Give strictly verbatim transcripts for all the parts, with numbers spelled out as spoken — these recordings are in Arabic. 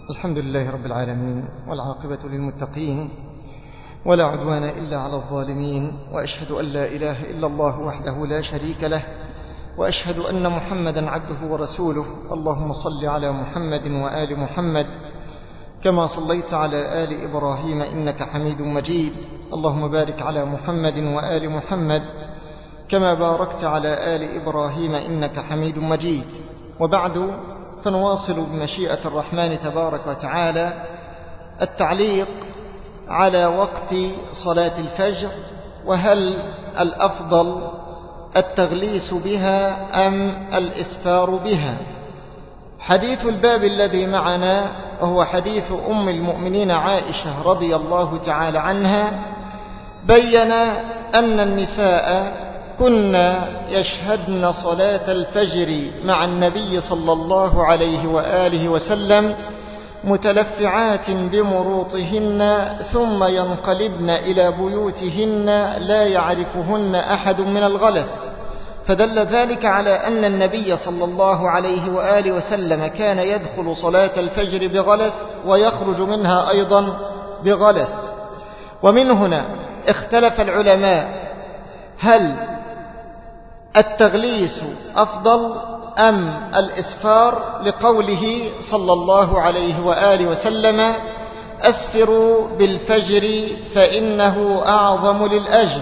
الحمد لله رب العالمين، والعاقبة للمتقين، ولا عدوان إلا على الظالمين، وأشهد أن لا إله إلا الله وحده لا شريك له، وأشهد أن محمدا عبده ورسوله. اللهم صل على محمد وآل محمد كما صليت على آل إبراهيم إنك حميد مجيد. اللهم بارك على محمد وآل محمد كما باركت على آل إبراهيم إنك حميد مجيد. وبعد، فنواصل بمشيئة الرحمن تبارك وتعالى التعليق على وقت صلاة الفجر، وهل الأفضل التغليس بها أم الإسفار بها؟ حديث الباب الذي معنا وهو حديث أم المؤمنين عائشة رضي الله تعالى عنها، بين أن النساء كنا يشهدن صلاة الفجر مع النبي صلى الله عليه وآله وسلم متلفعات بمروطهن، ثم ينقلبن إلى بيوتهن لا يعرفهن أحد من الغلس. فدل ذلك على أن النبي صلى الله عليه وآله وسلم كان يدخل صلاة الفجر بغلس ويخرج منها أيضا بغلس. ومن هنا اختلف العلماء هل التغليس أفضل أم الإسفار، لقوله صلى الله عليه وآله وسلم: أسفروا بالفجر فإنه أعظم للأجر.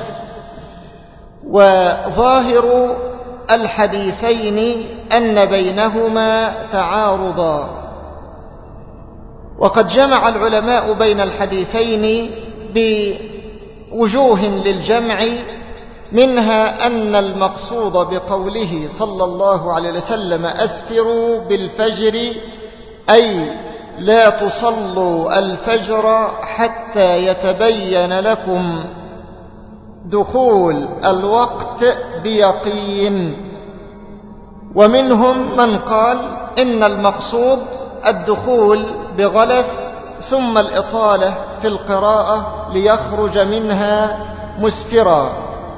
وظاهر الحديثين أن بينهما تعارضا، وقد جمع العلماء بين الحديثين بوجوه للجمع، منها أن المقصود بقوله صلى الله عليه وسلم أسفروا بالفجر أي لا تصلوا الفجر حتى يتبين لكم دخول الوقت بيقين. ومنهم من قال إن المقصود الدخول بغلس ثم الإطالة في القراءة ليخرج منها مسفرا.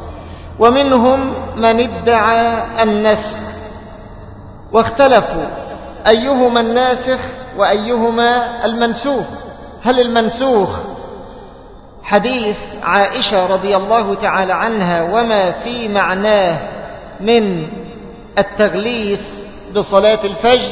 ومنهم من ادعى النسخ، واختلفوا أيهما الناسخ وأيهما المنسوخ. هل المنسوخ حديث عائشة رضي الله تعالى عنها وما في معناه من التغليس بصلاة الفجر،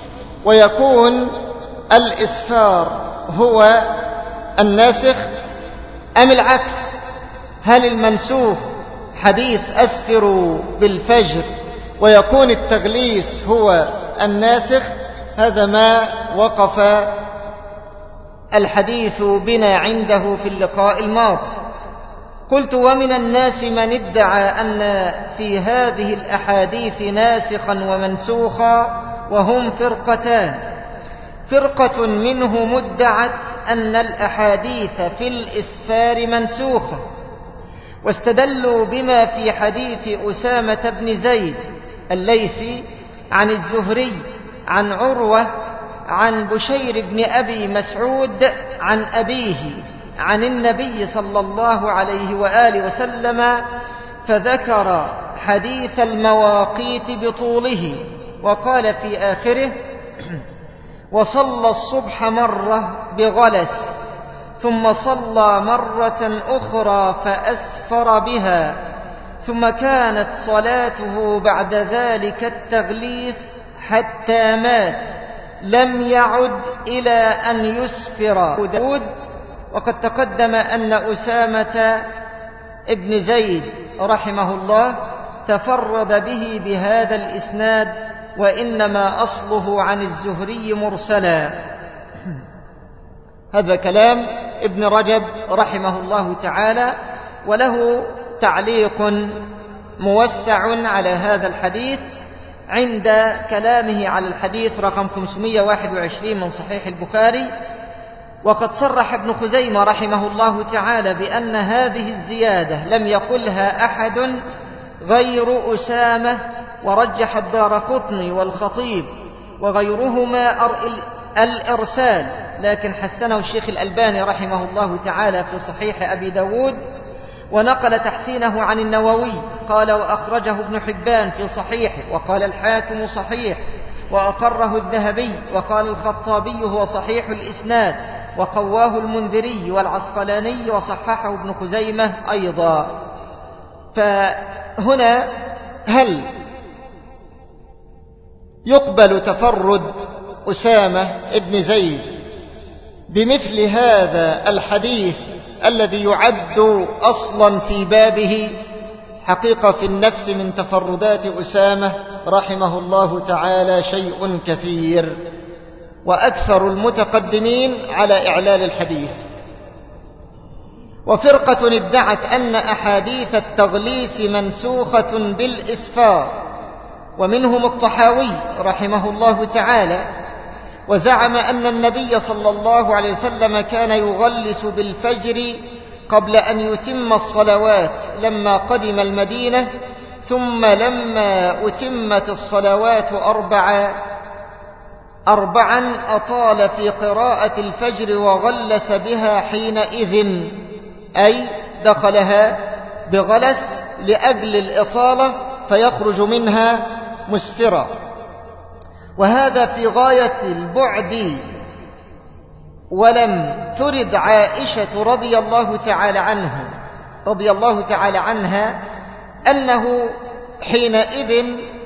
ويكون الإسفار هو الناسخ، أم العكس؟ هل المنسوخ حديث أسفروا بالفجر ويكون التغليس هو الناسخ؟ هذا ما وقف الحديث بنا عنده في اللقاء الماضي. قلت: ومن الناس من ادعى أن في هذه الأحاديث ناسخا ومنسوخا، وهم فرقتان. فرقة منهم ادعت أن الأحاديث في الإسفار منسوخة، واستدلوا بما في حديث أسامة بن زيد الليثي عن الزهري عن عروة عن بشير بن أبي مسعود عن أبيه عن النبي صلى الله عليه وآله وسلم، فذكر حديث المواقيت بطوله، وقال في آخره: وصلى الصبح مرة بغلس، ثم صلى مرة أخرى فأسفر بها، ثم كانت صلاته بعد ذلك التغليس حتى مات، لم يعد إلى أن يسفر. داود. وقد تقدم أن أسامة ابن زيد رحمه الله تفرد به بهذا الإسناد، وإنما أصله عن الزهري مرسلا. هذا كلام ابن رجب رحمه الله تعالى، وله تعليق موسع على هذا الحديث عند كلامه على الحديث رقم خمسمائة وواحد وعشرين من صحيح البخاري. وقد صرح ابن خزيمة رحمه الله تعالى بأن هذه الزيادة لم يقلها أحد غير أسامة، ورجح الدارقطني والخطيب وغيرهما الإرسال، لكن حسنه الشيخ الألباني رحمه الله تعالى في صحيح أبي داود، ونقل تحسينه عن النووي. قال: وأخرجه ابن حبان في صحيحه، وقال الحاكم صحيح، وأقره الذهبي، وقال الخطابي هو صحيح الإسناد، وقواه المنذري والعسقلاني، وصححه ابن خزيمة أيضا. فهنا هل يقبل تفرد أسامة ابن زيد بمثل هذا الحديث الذي يعد أصلا في بابه؟ حقيقة في النفس من تفردات أسامة رحمه الله تعالى شيء كثير، وأكثر المتقدمين على إعلال الحديث. وفرقة ادعت أن أحاديث التغليس منسوخة بالإسفار، ومنهم الطحاوي رحمه الله تعالى، وزعم أن النبي صلى الله عليه وسلم كان يغلس بالفجر قبل أن يتم الصلوات لما قدم المدينة، ثم لما أتمت الصلوات أربعا أربعا أطال في قراءة الفجر وغلس بها حينئذ، أي دخلها بغلس لأجل الإطالة فيخرج منها مسفرا. وهذا في غاية البعد، ولم ترد عائشة رضي الله تعالى عنه رضي الله تعالى عنها أنه حينئذ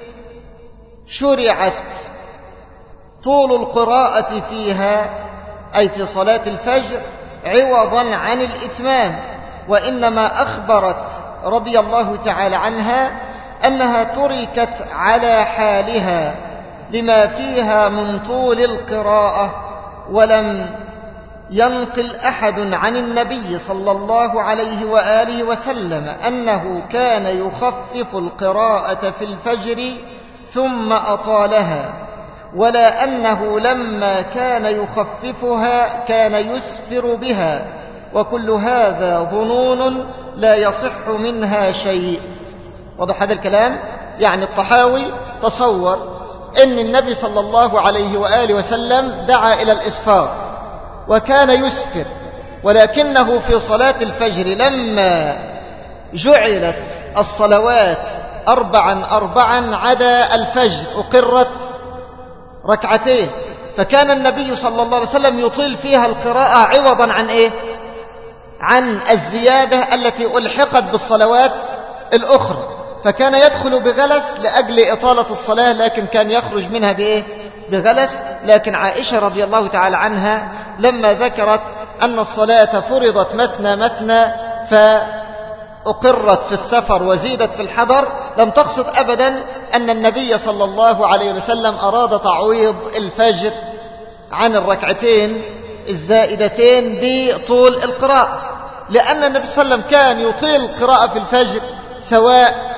شرعت طول القراءة فيها، أي في صلاة الفجر، عوضا عن الإتمام، وإنما أخبرت رضي الله تعالى عنها أنها تركت على حالها لما فيها من طول القراءة. ولم ينقل أحد عن النبي صلى الله عليه وآله وسلم أنه كان يخفف القراءة في الفجر ثم أطالها، ولا أنه لما كان يخففها كان يسفر بها، وكل هذا ظنون لا يصح منها شيء. واضح هذا الكلام؟ يعني الطحاوي تصور أن النبي صلى الله عليه وآله وسلم دعا إلى الإسفار وكان يسفر، ولكنه في صلاة الفجر لما جعلت الصلوات أربعا أربعا عدا الفجر أقرت ركعتين، فكان النبي صلى الله عليه وسلم يطيل فيها القراءة عوضا عن إيه؟ عن الزيادة التي ألحقت بالصلوات الأخرى، فكان يدخل بغلس لأجل إطالة الصلاة، لكن كان يخرج منها بإيه؟ بغلس. لكن عائشة رضي الله تعالى عنها لما ذكرت أن الصلاة فرضت مثنى مثنى فأقرت في السفر وزيدت في الحضر، لم تقصد أبدا أن النبي صلى الله عليه وسلم أراد تعويض الفجر عن الركعتين الزائدتين بطول القراءة، لأن النبي صلى الله عليه وسلم كان يطيل القراءة في الفجر سواء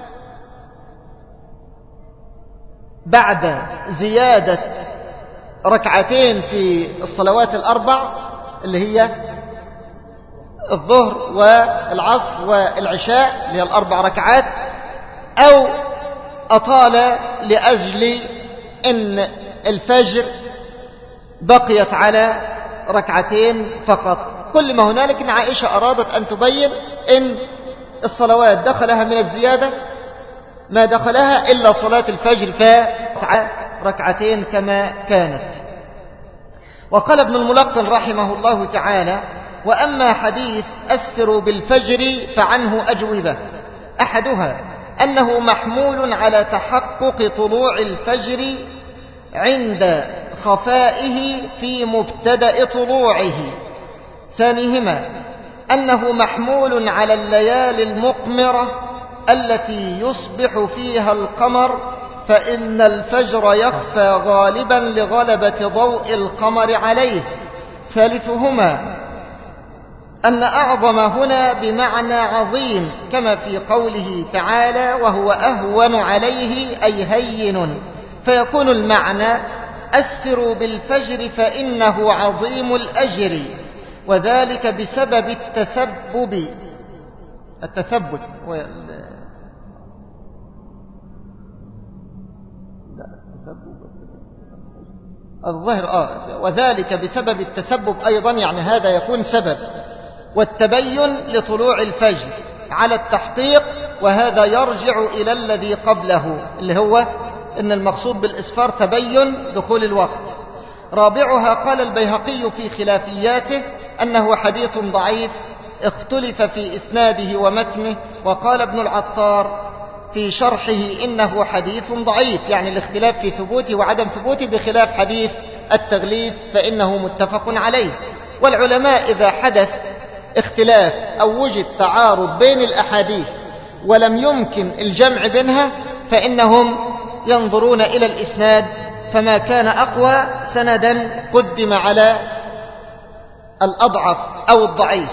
بعد زيادة ركعتين في الصلوات الأربع اللي هي الظهر والعصر والعشاء اللي هي الأربع ركعات، أو أطال لأجل أن الفجر بقيت على ركعتين فقط. كل ما هنالك أن عائشة أرادت أن تبين أن الصلوات دخلها من الزيادة ما دخلها إلا صلاة الفجر فركعتين كما كانت. وقال ابن الملقن رحمه الله تعالى: وأما حديث أسفروا بالفجر فعنه أجوبة، أحدها أنه محمول على تحقق طلوع الفجر عند خفائه في مبتدأ طلوعه، ثانيهما أنه محمول على الليالي المقمرة التي يصبح فيها القمر، فإن الفجر يخفى غالبا لغلبة ضوء القمر عليه، ثالثهما أن أعظم هنا بمعنى عظيم، كما في قوله تعالى: وهو أهون عليه أي هين، فيكون المعنى أسفروا بالفجر فإنه عظيم الأجر، وذلك بسبب التسبب التثبت الظاهر آه وذلك بسبب التسبب أيضا، يعني هذا يكون سبب، والتبين لطلوع الفجر على التحقيق، وهذا يرجع إلى الذي قبله اللي هو إن المقصود بالإسفار تبين دخول الوقت. رابعها قال البيهقي في خلافياته أنه حديث ضعيف اختلف في إسناده ومتنه، وقال ابن العطار في شرحه إنه حديث ضعيف، يعني الاختلاف في ثبوته وعدم ثبوته بخلاف حديث التغليس فإنه متفق عليه. والعلماء إذا حدث اختلاف أو وجد تعارض بين الأحاديث ولم يمكن الجمع بينها فإنهم ينظرون إلى الإسناد، فما كان أقوى سندا قدم على الأضعف أو الضعيف.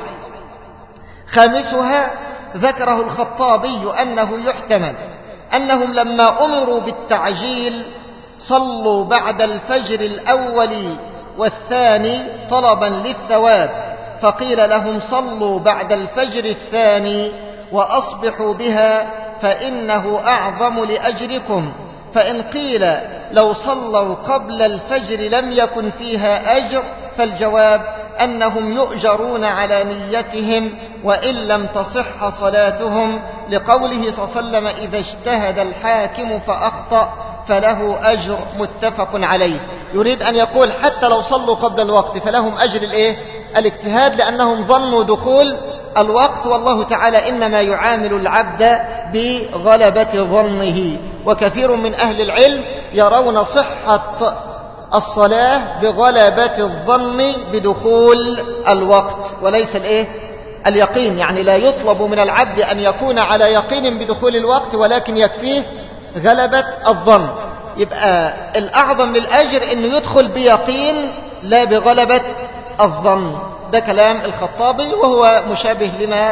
خامسها ذكره الخطابي أنه يحتمل أنهم لما أمروا بالتعجيل صلوا بعد الفجر الأول والثاني طلبا للثواب، فقيل لهم صلوا بعد الفجر الثاني وأصبحوا بها فإنه أعظم لأجركم. فإن قيل لو صلوا قبل الفجر لم يكن فيها أجر، فالجواب أنهم يؤجرون على نيتهم وإن لم تصح صلاتهم، لقوله صلى الله عليه وسلم إذا اجتهد الحاكم فأخطأ فله أجر، متفق عليه. يريد أن يقول حتى لو صلوا قبل الوقت فلهم أجر الإيه؟ الاجتهاد، لأنهم ظنوا دخول الوقت، والله تعالى إنما يعامل العبد بغلبة ظنه. وكثير من أهل العلم يرون صحة الصلاة بغلبة الظن بدخول الوقت وليس الإيه؟ اليقين، يعني لا يطلب من العبد أن يكون على يقين بدخول الوقت، ولكن يكفيه غلبة الظن. يبقى الأعظم للأجر أنه يدخل بيقين لا بغلبة الظن. ده كلام الخطابي وهو مشابه لما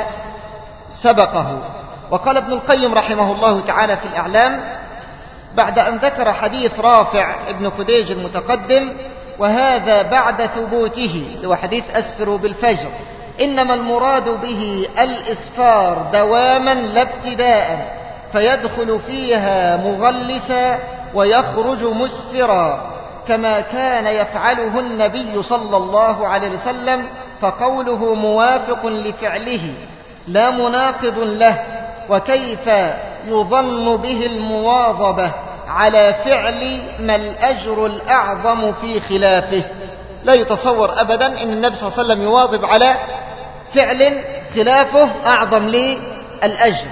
سبقه. وقال ابن القيم رحمه الله تعالى في الإعلام بعد أن ذكر حديث رافع ابن خديج المتقدم، وهذا بعد ثبوته، هو حديث أسفروا بالفجر، إنما المراد به الإسفار دواما لا ابتداء، فيدخل فيها مغلسا ويخرج مسفرا كما كان يفعله النبي صلى الله عليه وسلم، فقوله موافق لفعله لا مناقض له. وكيف يظن به المواظبة على فعل ما الأجر الأعظم في خلافه؟ لا يتصور أبدا أن النبي صلى الله عليه وسلم يواظب على فعل خلافه أعظم للأجر.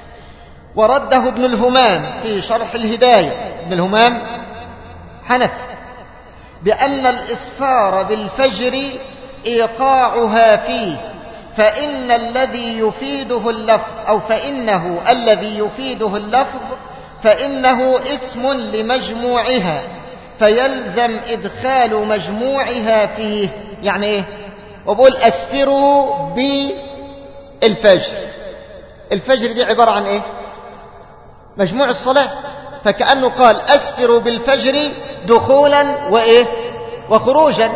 ورده ابن الهمام في شرح الهداية، ابن الهمام حنف، بأن الإسفار بالفجر إيقاعها فيه، فإن الذي يفيده اللفظ أو فإنه الذي يفيده اللفظ فإنه اسم لمجموعها، فيلزم إدخال مجموعها فيه. يعني إيه؟ وبقول أسفروا بالفجر، الفجر دي عبارة عن إيه؟ مجموع الصلاة، فكأنه قال أسفروا بالفجر دخولا وإيه؟ وخروجا،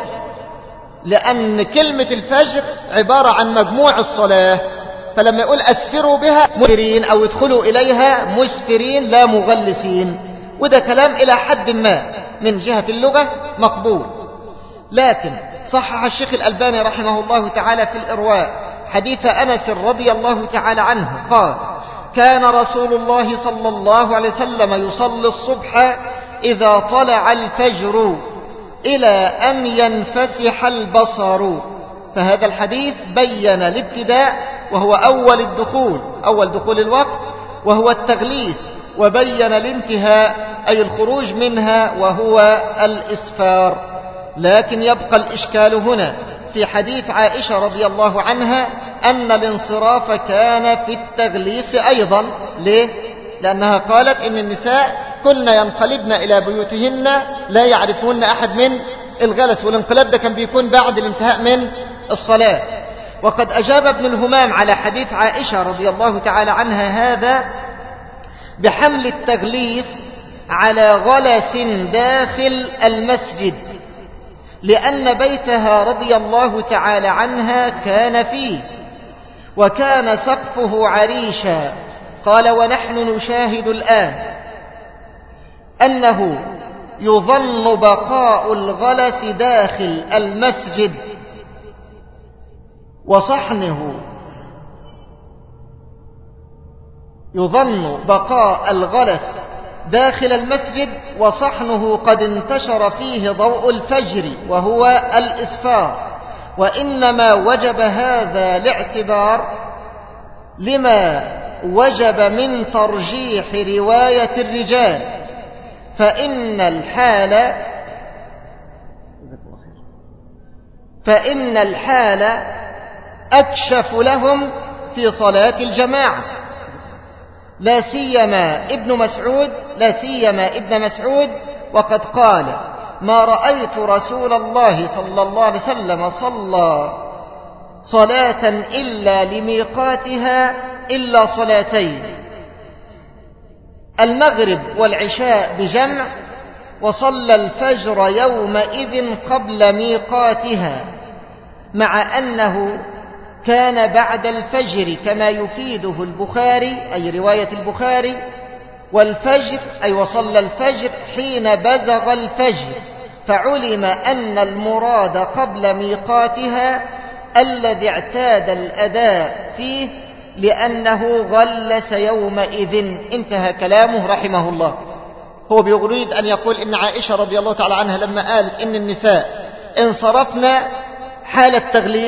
لأن كلمة الفجر عبارة عن مجموع الصلاة، فلما يقول أسفروا بها مسفرين أو يدخلوا إليها مسفرين لا مغلسين، وده كلام إلى حد ما من جهة اللغة مقبول. لكن صحح الشيخ الألباني رحمه الله تعالى في الإرواء حديث أنس رضي الله تعالى عنه قال كان رسول الله صلى الله عليه وسلم يصلي الصبح إذا طلع الفجر إلى أن ينفسح البصر. فهذا الحديث بين الابتداء وهو أول الدخول، أول دخول الوقت، وهو التغليس، وبين الانتهاء أي الخروج منها وهو الإسفار. لكن يبقى الإشكال هنا في حديث عائشة رضي الله عنها أن الانصراف كان في التغليس أيضا. ليه؟ لأنها قالت إن النساء كن ينقلبن إلى بيوتهن لا يعرفون أحد من الغلس، والانقلاب ده كان بيكون بعد الانتهاء من الصلاة. وقد أجاب ابن الهمام على حديث عائشة رضي الله تعالى عنها هذا بحمل التغليس على غلس داخل المسجد، لأن بيتها رضي الله تعالى عنها كان فيه وكان سقفه عريشا. قال ونحن نشاهد الآن أنه يظن بقاء الغلس داخل المسجد وصحنه، يظن بقاء الغلس داخل المسجد وصحنه قد انتشر فيه ضوء الفجر وهو الإسفار، وإنما وجب هذا لاعتبار لما وجب من ترجيح رواية الرجال، فإن الحال فإن الحال أكشف لهم في صلاة الجماعة، لا سيما ابن مسعود لا سيما ابن مسعود وقد قال: ما رأيت رسول الله صلى الله عليه وسلم صلى صلاة إلا لميقاتها إلا صلاتين، المغرب والعشاء بجمع، وصلى الفجر يومئذ قبل ميقاتها، مع أنه كان بعد الفجر كما يفيده البخاري أي رواية البخاري، والفجر أي وصلى الفجر حين بزغ الفجر، فعلم أن المراد قبل ميقاتها الذي اعتاد الأداء فيه لأنه غلس يومئذ. انتهى كلامه رحمه الله. هو بيريد أن يقول إن عائشة رضي الله تعالى عنها لما قالت إن النساء انصرفنا حال التغليس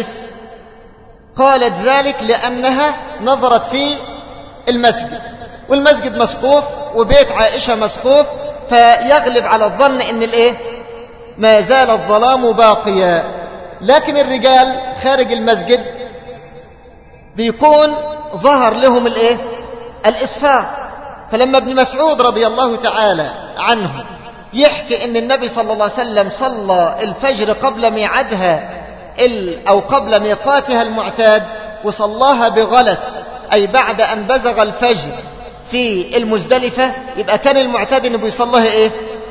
قالت ذلك لأنها نظرت في المسجد، والمسجد مسقوف وبيت عائشة مسقوف، فيغلب على الظن إن الإيه ما زال الظلام باقيا. لكن الرجال خارج المسجد بيكون ظهر لهم الإيه الإسفار. فلما ابن مسعود رضي الله تعالى عنه يحكي إن النبي صلى الله عليه وسلم صلى الفجر قبل ميعادها أو قبل ميقاتها المعتاد وصلاها بغلس أي بعد أن بزغ الفجر في المزدلفة، يبقى كان المعتاد إنه بيصلها إيه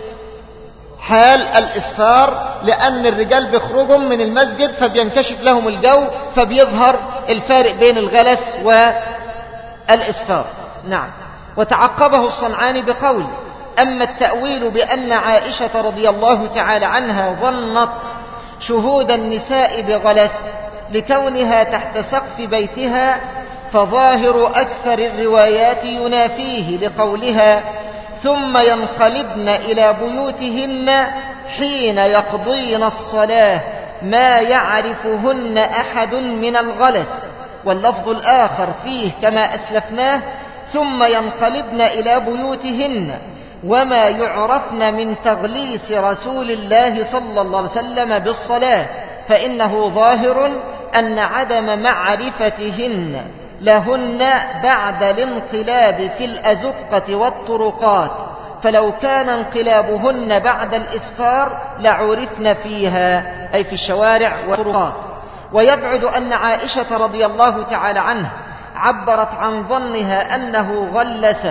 حال الإسفار، لأن الرجال بيخرجوا من المسجد فبينكشف لهم الجو فبيظهر الفارق بين الغلس والإسفار. نعم. وتعقبه الصنعاني بقول: أما التأويل بأن عائشة رضي الله تعالى عنها ظنت شهود النساء بغلس لكونها تحت سقف بيتها، فظاهر أكثر الروايات ينافيه لقولها: ثم ينقلبن إلى بيوتهن حين يقضين الصلاة ما يعرفهن أحد من الغلس. واللفظ الآخر فيه كما أسلفناه: ثم ينقلبن إلى بيوتهن، وما يعرفن من تغليس رسول الله صلى الله عليه وسلم بالصلاة، فإنه ظاهر أن عدم معرفتهن لهن بعد الانقلاب في الأزقة والطرقات، فلو كان انقلابهن بعد الإسفار لعرفن فيها أي في الشوارع والطرقات. ويبعد أن عائشة رضي الله تعالى عنها عبرت عن ظنها أنه غلس،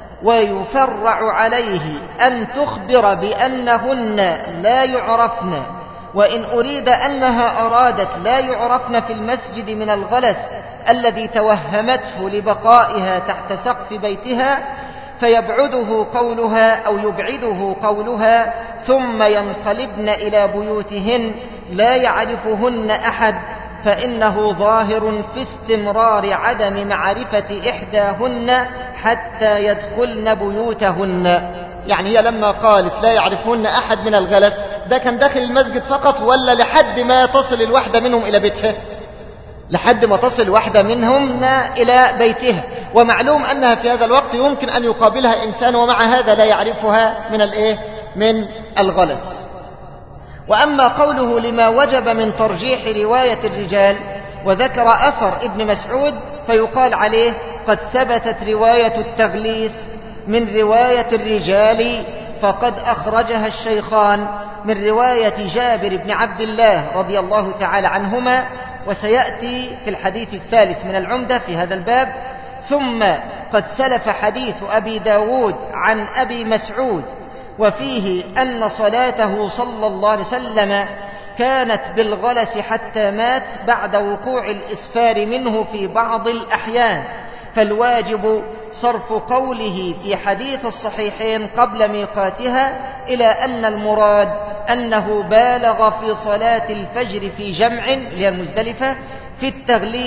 ويفرع عليه أن تخبر بأنهن لا يعرفن، وإن أريد أنها أرادت لا يعرفن في المسجد من الغلس الذي توهمته لبقائها تحت سقف بيتها، فيبعده قولها أو يبعده قولها: ثم ينقلبن إلى بيوتهن لا يعرفهن أحد، فإنه ظاهر في استمرار عدم معرفة إحداهن حتى يدخلن بيوتهن. يعني هي لما قالت لا يعرفهن أحد من الغلس، ده كان داخل المسجد فقط ولا لحد ما تصل الواحدة منهم إلى بيتها؟ لحد ما تصل واحدة منهم إلى بيتها، ومعلوم أنها في هذا الوقت يمكن أن يقابلها إنسان ومع هذا لا يعرفها من الإيه من الغلس. وأما قوله لما وجب من ترجيح رواية الرجال وذكر أثر ابن مسعود، فيقال عليه قد ثبتت رواية التغليس من رواية الرجال، فقد أخرجها الشيخان من رواية جابر بن عبد الله رضي الله تعالى عنهما، وسيأتي في الحديث الثالث من العمدة في هذا الباب. ثم قد سلف حديث أبي داود عن أبي مسعود، وفيه أن صلاته صلى الله عليه وسلم كانت بالغلس حتى مات بعد وقوع الإسفار منه في بعض الأحيان، فالواجب صرف قوله في حديث الصحيحين قبل ميقاتها إلى أن المراد أنه بالغ في صلاة الفجر في جمع للمزدلفة في التغليس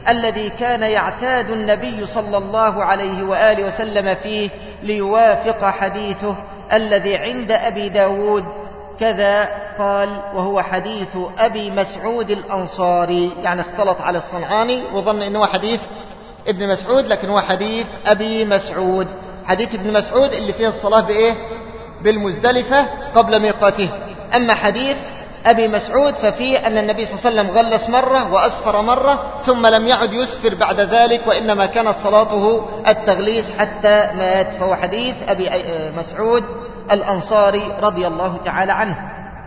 الذي كان يعتاد النبي صلى الله عليه وآله وسلم فيه ليوافق حديثه الذي عند أبي داود. كذا قال وهو حديث أبي مسعود الأنصاري، يعني اختلط على الصنعاني وظن أنه حديث ابن مسعود، لكن هو حديث أبي مسعود. حديث ابن مسعود اللي فيه الصلاة بإيه؟ بالمزدلفة قبل ميقاته. أما حديث أبي مسعود ففيه أن النبي صلى الله عليه وسلم غلس مرة وأسفر مرة ثم لم يعد يسفر بعد ذلك، وإنما كانت صلاته التغليس حتى مات. فهو حديث أبي مسعود الأنصاري رضي الله تعالى عنه.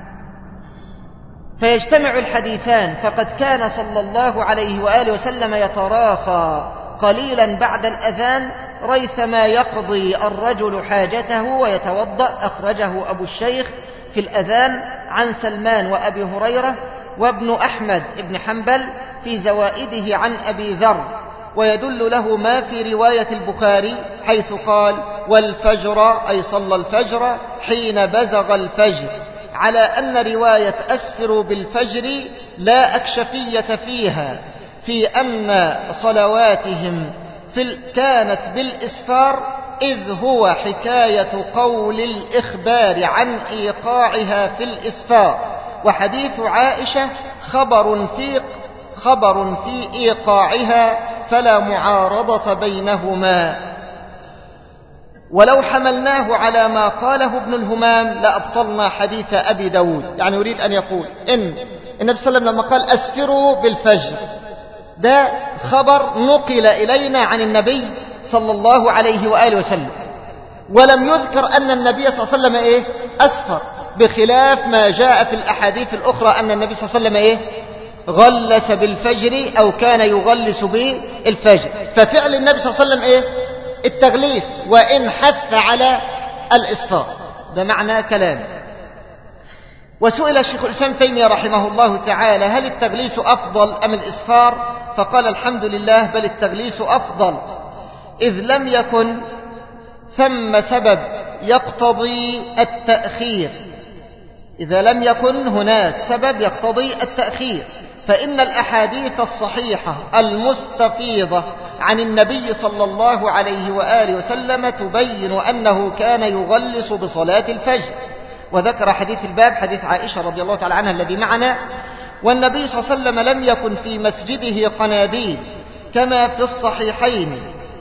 فيجتمع الحديثان، فقد كان صلى الله عليه وآله وسلم يتراخى قليلا بعد الأذان ريثما يقضي الرجل حاجته ويتوضأ. أخرجه أبو الشيخ في الأذان عن سلمان وأبي هريرة وابن أحمد ابن حنبل في زوائده عن أبي ذر، ويدل له ما في رواية البخاري حيث قال والفجر، أي صلى الفجر حين بزغ الفجر، على أن رواية أسفروا بالفجر لا أكشفية فيها، في أن صلواتهم في كانت بالإسفار، إذ هو حكاية قول الإخبار عن إيقاعها في الإسفار. وحديث عائشة خبر في خبر في إيقاعها، فلا معارضة بينهما. ولو حملناه على ما قاله ابن الهمام لأبطلنا حديث أبي داود. يعني يريد أن يقول إن النبي صلى الله عليه وسلم لما قال أسفروا بالفجر، ده خبر نقل إلينا عن النبي صلى الله عليه وآله وسلم، ولم يذكر أن النبي صلى الله عليه وسلم إيه؟ أسفر، بخلاف ما جاء في الأحاديث الأخرى أن النبي صلى الله عليه وسلم إيه؟ غلس بالفجر أو كان يغلس بالفجر. ففعل النبي صلى الله عليه وسلم إيه؟ التغليس، وإن حث على الإسفار. ده معنى كلام. وسئل الشيخ الإسلام تيمية رحمه الله تعالى هل التغليس أفضل أم الإسفار؟ فقال الحمد لله بل التغليس أفضل، إذ لم يكن ثم سبب يقتضي التأخير. إذا لم يكن هناك سبب يقتضي التأخير، فإن الأحاديث الصحيحة المستفيضة عن النبي صلى الله عليه وآله وسلم تبين أنه كان يغلس بصلاة الفجر. وذكر حديث الباب حديث عائشة رضي الله تعالى عنها الذي معنا. والنبي صلى الله عليه وسلم لم يكن في مسجده قناديل كما في الصحيحين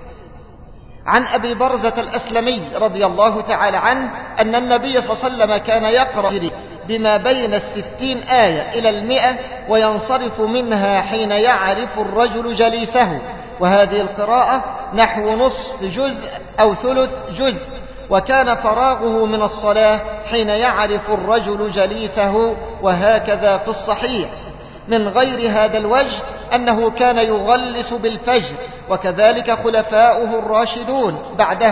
عن أبي برزة الأسلمي رضي الله تعالى عنه أن النبي صلى الله عليه وسلم كان يقرأ بما بين الستين آية إلى المئة وينصرف منها حين يعرف الرجل جليسه، وهذه القراءة نحو نصف جزء أو ثلث جزء. وكان فراغه من الصلاة حين يعرف الرجل جليسه، وهكذا في الصحيح من غير هذا الوجه أنه كان يغلس بالفجر، وكذلك خلفاؤه الراشدون بعده.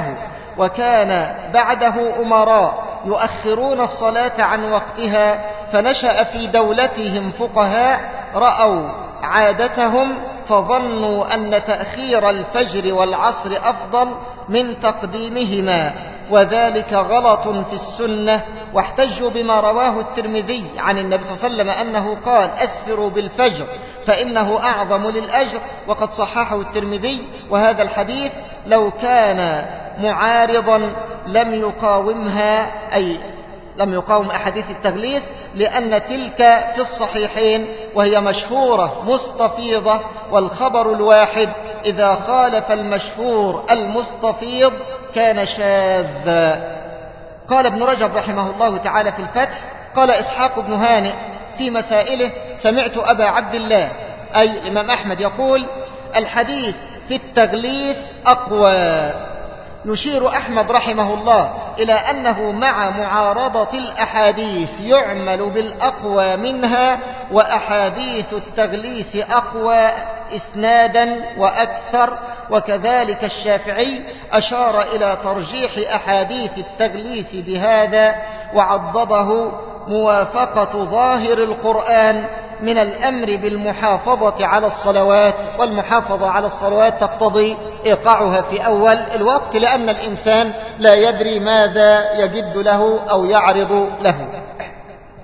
وكان بعده أمراء يؤخرون الصلاة عن وقتها، فنشأ في دولتهم فقهاء رأوا عادتهم فظنوا أن تأخير الفجر والعصر أفضل من تقديمهما، وذلك غلط في السنة. واحتجوا بما رواه الترمذي عن النبي صلى الله عليه وسلم أنه قال أسفروا بالفجر فإنه أعظم للأجر، وقد صححه الترمذي. وهذا الحديث لو كان معارضا لم يقاومها، أي لم يقاوم أحاديث التغليس، لأن تلك في الصحيحين وهي مشهورة مستفيضة، والخبر الواحد إذا خالف المشهور المستفيض كان شاذا. قال ابن رجب رحمه الله تعالى في الفتح قال إسحاق بن هانئ في مسائله سمعت أبا عبد الله أي الإمام أحمد يقول الحديث في التغليس أقوى. يشير أحمد رحمه الله إلى أنه مع معارضة الأحاديث يعمل بالأقوى منها، وأحاديث التغليس أقوى إسنادا وأكثر. وكذلك الشافعي أشار إلى ترجيح أحاديث التغليس بهذا، وعضده موافقة ظاهر القرآن من الأمر بالمحافظة على الصلوات، والمحافظة على الصلوات تقتضي إيقاعها في أول الوقت، لأن الإنسان لا يدري ماذا يجد له أو يعرض له.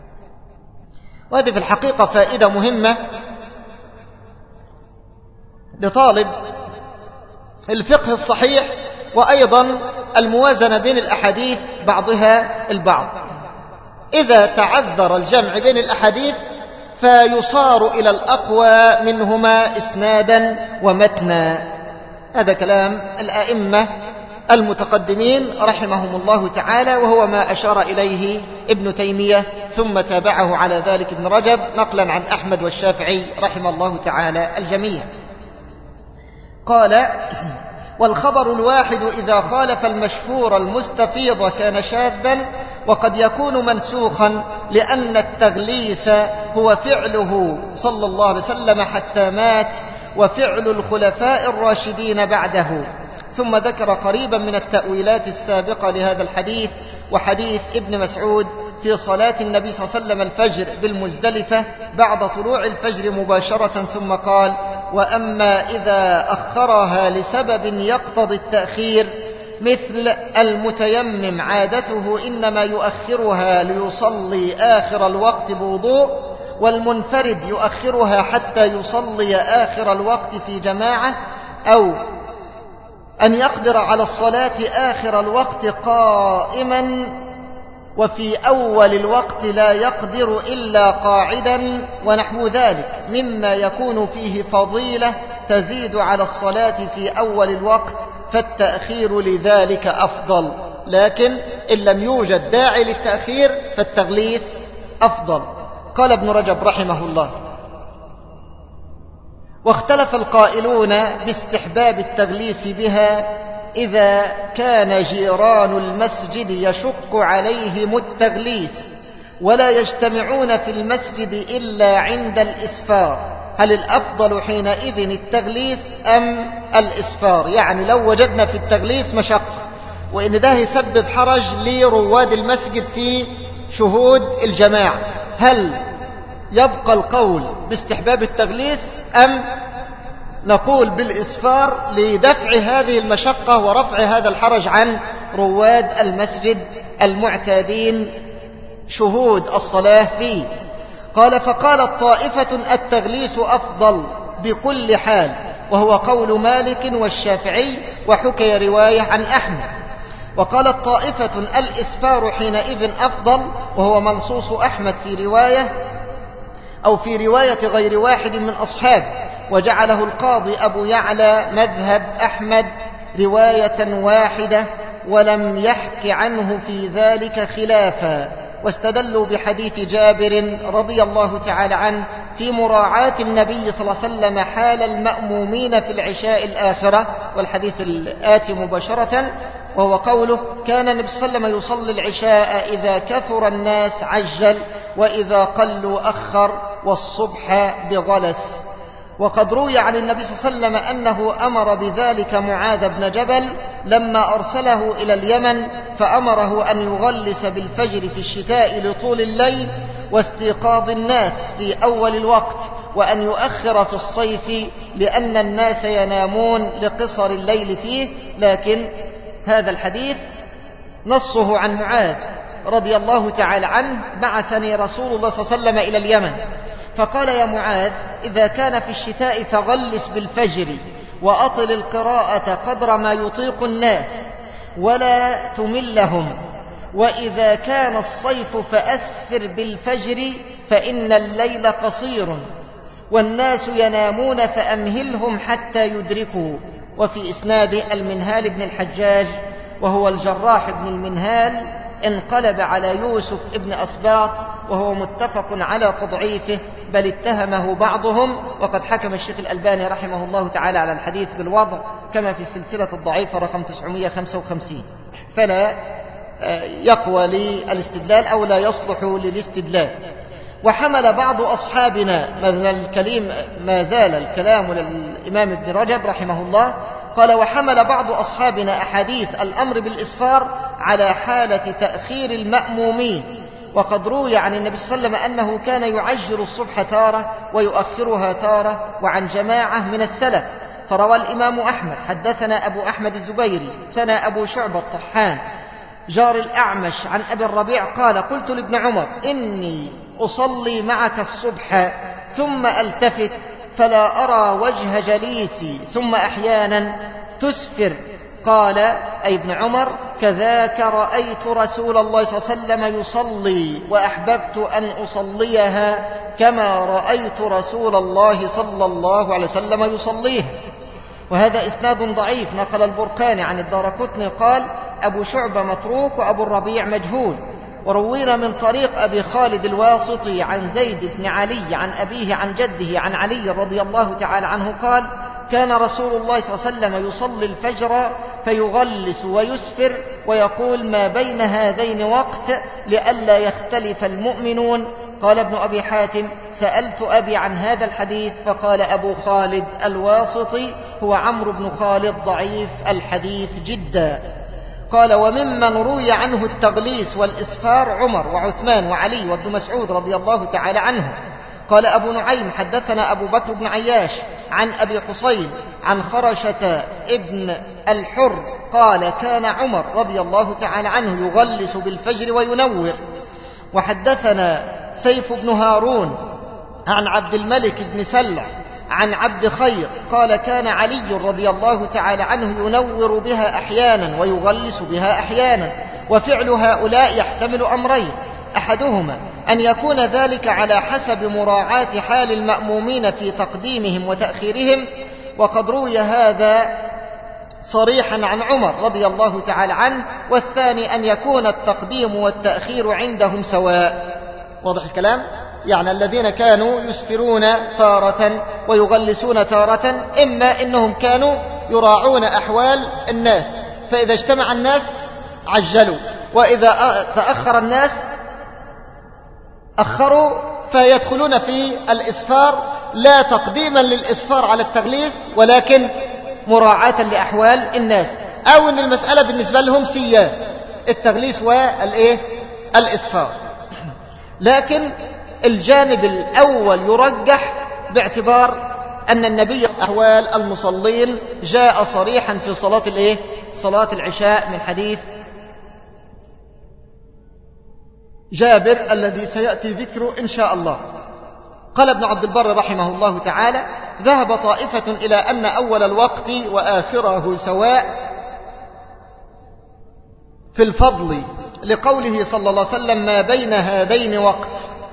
وهذه في الحقيقة فائدة مهمة لطالب الفقه الصحيح وأيضا الموازنة بين الأحاديث بعضها البعض. إذا تعذر الجمع بين الأحاديث فيصار إلى الأقوى منهما إسنادا ومتنا. هذا كلام الأئمة المتقدمين رحمهم الله تعالى، وهو ما أشار إليه ابن تيمية ثم تابعه على ذلك ابن رجب نقلا عن أحمد والشافعي رحم الله تعالى الجميع. قال: والخبر الواحد إذا خالف المشهور المستفيض كان شاذا، وقد يكون منسوخا لأن التغليس هو فعله صلى الله عليه وسلم حتى مات، وفعل الخلفاء الراشدين بعده. ثم ذكر قريبا من التأويلات السابقة لهذا الحديث، وحديث ابن مسعود في صلاة النبي صلى الله عليه وسلم الفجر بالمزدلفة بعد طلوع الفجر مباشرة، ثم قال: وأما إذا أخرها لسبب يقتضي التأخير مثل المتيمم عادته إنما يؤخرها ليصلي آخر الوقت بوضوء، والمنفرد يؤخرها حتى يصلي آخر الوقت في جماعة، أو أن يقدر على الصلاة آخر الوقت قائما وفي أول الوقت لا يقدر إلا قاعدا، ونحو ذلك مما يكون فيه فضيلة تزيد على الصلاة في أول الوقت، فالتأخير لذلك أفضل. لكن إن لم يوجد داعي للتأخير فالتغليس أفضل. قال ابن رجب رحمه الله: واختلف القائلون باستحباب التغليس بها إذا كان جيران المسجد يشق عليهم التغليس ولا يجتمعون في المسجد إلا عند الإسفار، هل الأفضل حينئذ التغليس أم الإسفار؟ يعني لو وجدنا في التغليس مشقة وإن ده يسبب حرج لرواد المسجد في شهود الجماعة، هل يبقى القول باستحباب التغليس أم نقول بالإسفار لدفع هذه المشقة ورفع هذا الحرج عن رواد المسجد المعتادين شهود الصلاة فيه؟ قال: فقالت طائفة التغليس أفضل بكل حال، وهو قول مالك والشافعي، وحكي رواية عن أحمد. وقالت طائفة الإسفار حينئذ أفضل، وهو منصوص أحمد في رواية أو في رواية غير واحد من أصحابه، وجعله القاضي أبو يعلى مذهب أحمد رواية واحدة، ولم يحك عنه في ذلك خلافا. واستدلوا بحديث جابر رضي الله تعالى عنه في مراعاة النبي صلى الله عليه وسلم حال المأمومين في العشاء الآخرة، والحديث الآتي مباشرة، وهو قوله: كان النبي صلى الله عليه وسلم يصلي العشاء إذا كثر الناس عجل، وإذا قلوا أخر، والصبح بغلس. وقد روي عن النبي صلى الله عليه وسلم أنه أمر بذلك معاذ بن جبل لما أرسله إلى اليمن، فأمره أن يغلس بالفجر في الشتاء لطول الليل واستيقاظ الناس في أول الوقت، وأن يؤخر في الصيف لأن الناس ينامون لقصر الليل فيه. لكن هذا الحديث نصه عن معاذ رضي الله تعالى عنه: بعثني رسول الله صلى الله عليه وسلم إلى اليمن فقال: يا معاذ، إذا كان في الشتاء فغلس بالفجر وأطل القراءة قدر ما يطيق الناس ولا تملهم، وإذا كان الصيف فأسفر بالفجر فإن الليل قصير والناس ينامون فأمهلهم حتى يدركوا. وفي إسناد المنهال بن الحجاج وهو الجراح بن المنهال انقلب على يوسف ابن أسباط، وهو متفق على تضعيفه، بل اتهمه بعضهم، وقد حكم الشيخ الألباني رحمه الله تعالى على الحديث بالوضع كما في السلسلة الضعيفة رقم تسعمائة وخمسة وخمسين، فلا يقوى للاستدلال أو لا يصلح للاستدلال. وحمل بعض أصحابنا، ما زال الكلام للإمام ابن رجب رحمه الله، قال: وحمل بعض أصحابنا أحاديث الأمر بالإسفار على حالة تأخير المأمومين، وقد روي عن النبي صلى الله عليه وسلم أنه كان يعجل الصبح تارة ويؤخرها تارة، وعن جماعة من السلف. فروى الإمام أحمد: حدثنا أبو أحمد الزبيري سنة أبو شعبة الطحان جار الأعمش عن أبي الربيع قال: قلت لابن عمر: إني أصلي معك الصبح ثم ألتفت فلا أرى وجه جليسي، ثم أحيانا تسفر. قال أي ابن عمر: كذاك رأيت رسول الله صلى الله عليه وسلم يصلي وأحببت أن أصليها كما رأيت رسول الله صلى الله عليه وسلم يصليها. وهذا إسناد ضعيف. نقل البرقاني عن الدارقطني قال: أبو شعبة متروك وأبو الربيع مجهول. وروينا من طريق أبي خالد الواسطي عن زيد بن علي عن أبيه عن جده عن علي رضي الله تعالى عنه قال: كان رسول الله صلى الله عليه وسلم يصلي الفجر فيغلس ويسفر ويقول: ما بين هذين وقت لئلا يختلف المؤمنون. قال ابن أبي حاتم: سألت أبي عن هذا الحديث فقال أبو خالد الواسطي هو عمرو بن خالد ضعيف الحديث جدا. قال: وممن روي عنه التغليس والإسفار عمر وعثمان وعلي وابن مسعود رضي الله تعالى عنه. قال أبو نعيم: حدثنا أبو بكر بن عياش عن أبي حصين عن خرشة ابن الحر قال: كان عمر رضي الله تعالى عنه يغلس بالفجر وينور. وحدثنا سيف بن هارون عن عبد الملك بن سلع عن عبد خير قال: كان علي رضي الله تعالى عنه ينور بها أحيانا ويغلس بها أحيانا. وفعل هؤلاء يحتمل أمرين: أحدهما أن يكون ذلك على حسب مراعاة حال المأمومين في تقديمهم وتأخيرهم، وقد روي هذا صريحا عن عمر رضي الله تعالى عنه. والثاني أن يكون التقديم والتأخير عندهم سواء. واضح الكلام؟ يعني الذين كانوا يسفرون تارة ويغلسون تارة، إما إنهم كانوا يراعون أحوال الناس، فإذا اجتمع الناس عجلوا، وإذا تأخر الناس أخروا، فيدخلون في الإسفار لا تقديما للإسفار على التغليس ولكن مراعاة لأحوال الناس، أو أن المسألة بالنسبة لهم سيان التغليس والإيه الإسفار. لكن الجانب الأول يرجح باعتبار أن النبي أحوال المصلين جاء صريحا في صلاة الإيه صلاة العشاء من حديث جابر الذي سيأتي ذكره إن شاء الله. قال ابن عبد البر رحمه الله تعالى: ذهب طائفة إلى أن أول الوقت وآخره سواء في الفضل، لقوله صلى الله عليه وسلم: ما بين هذين وقت.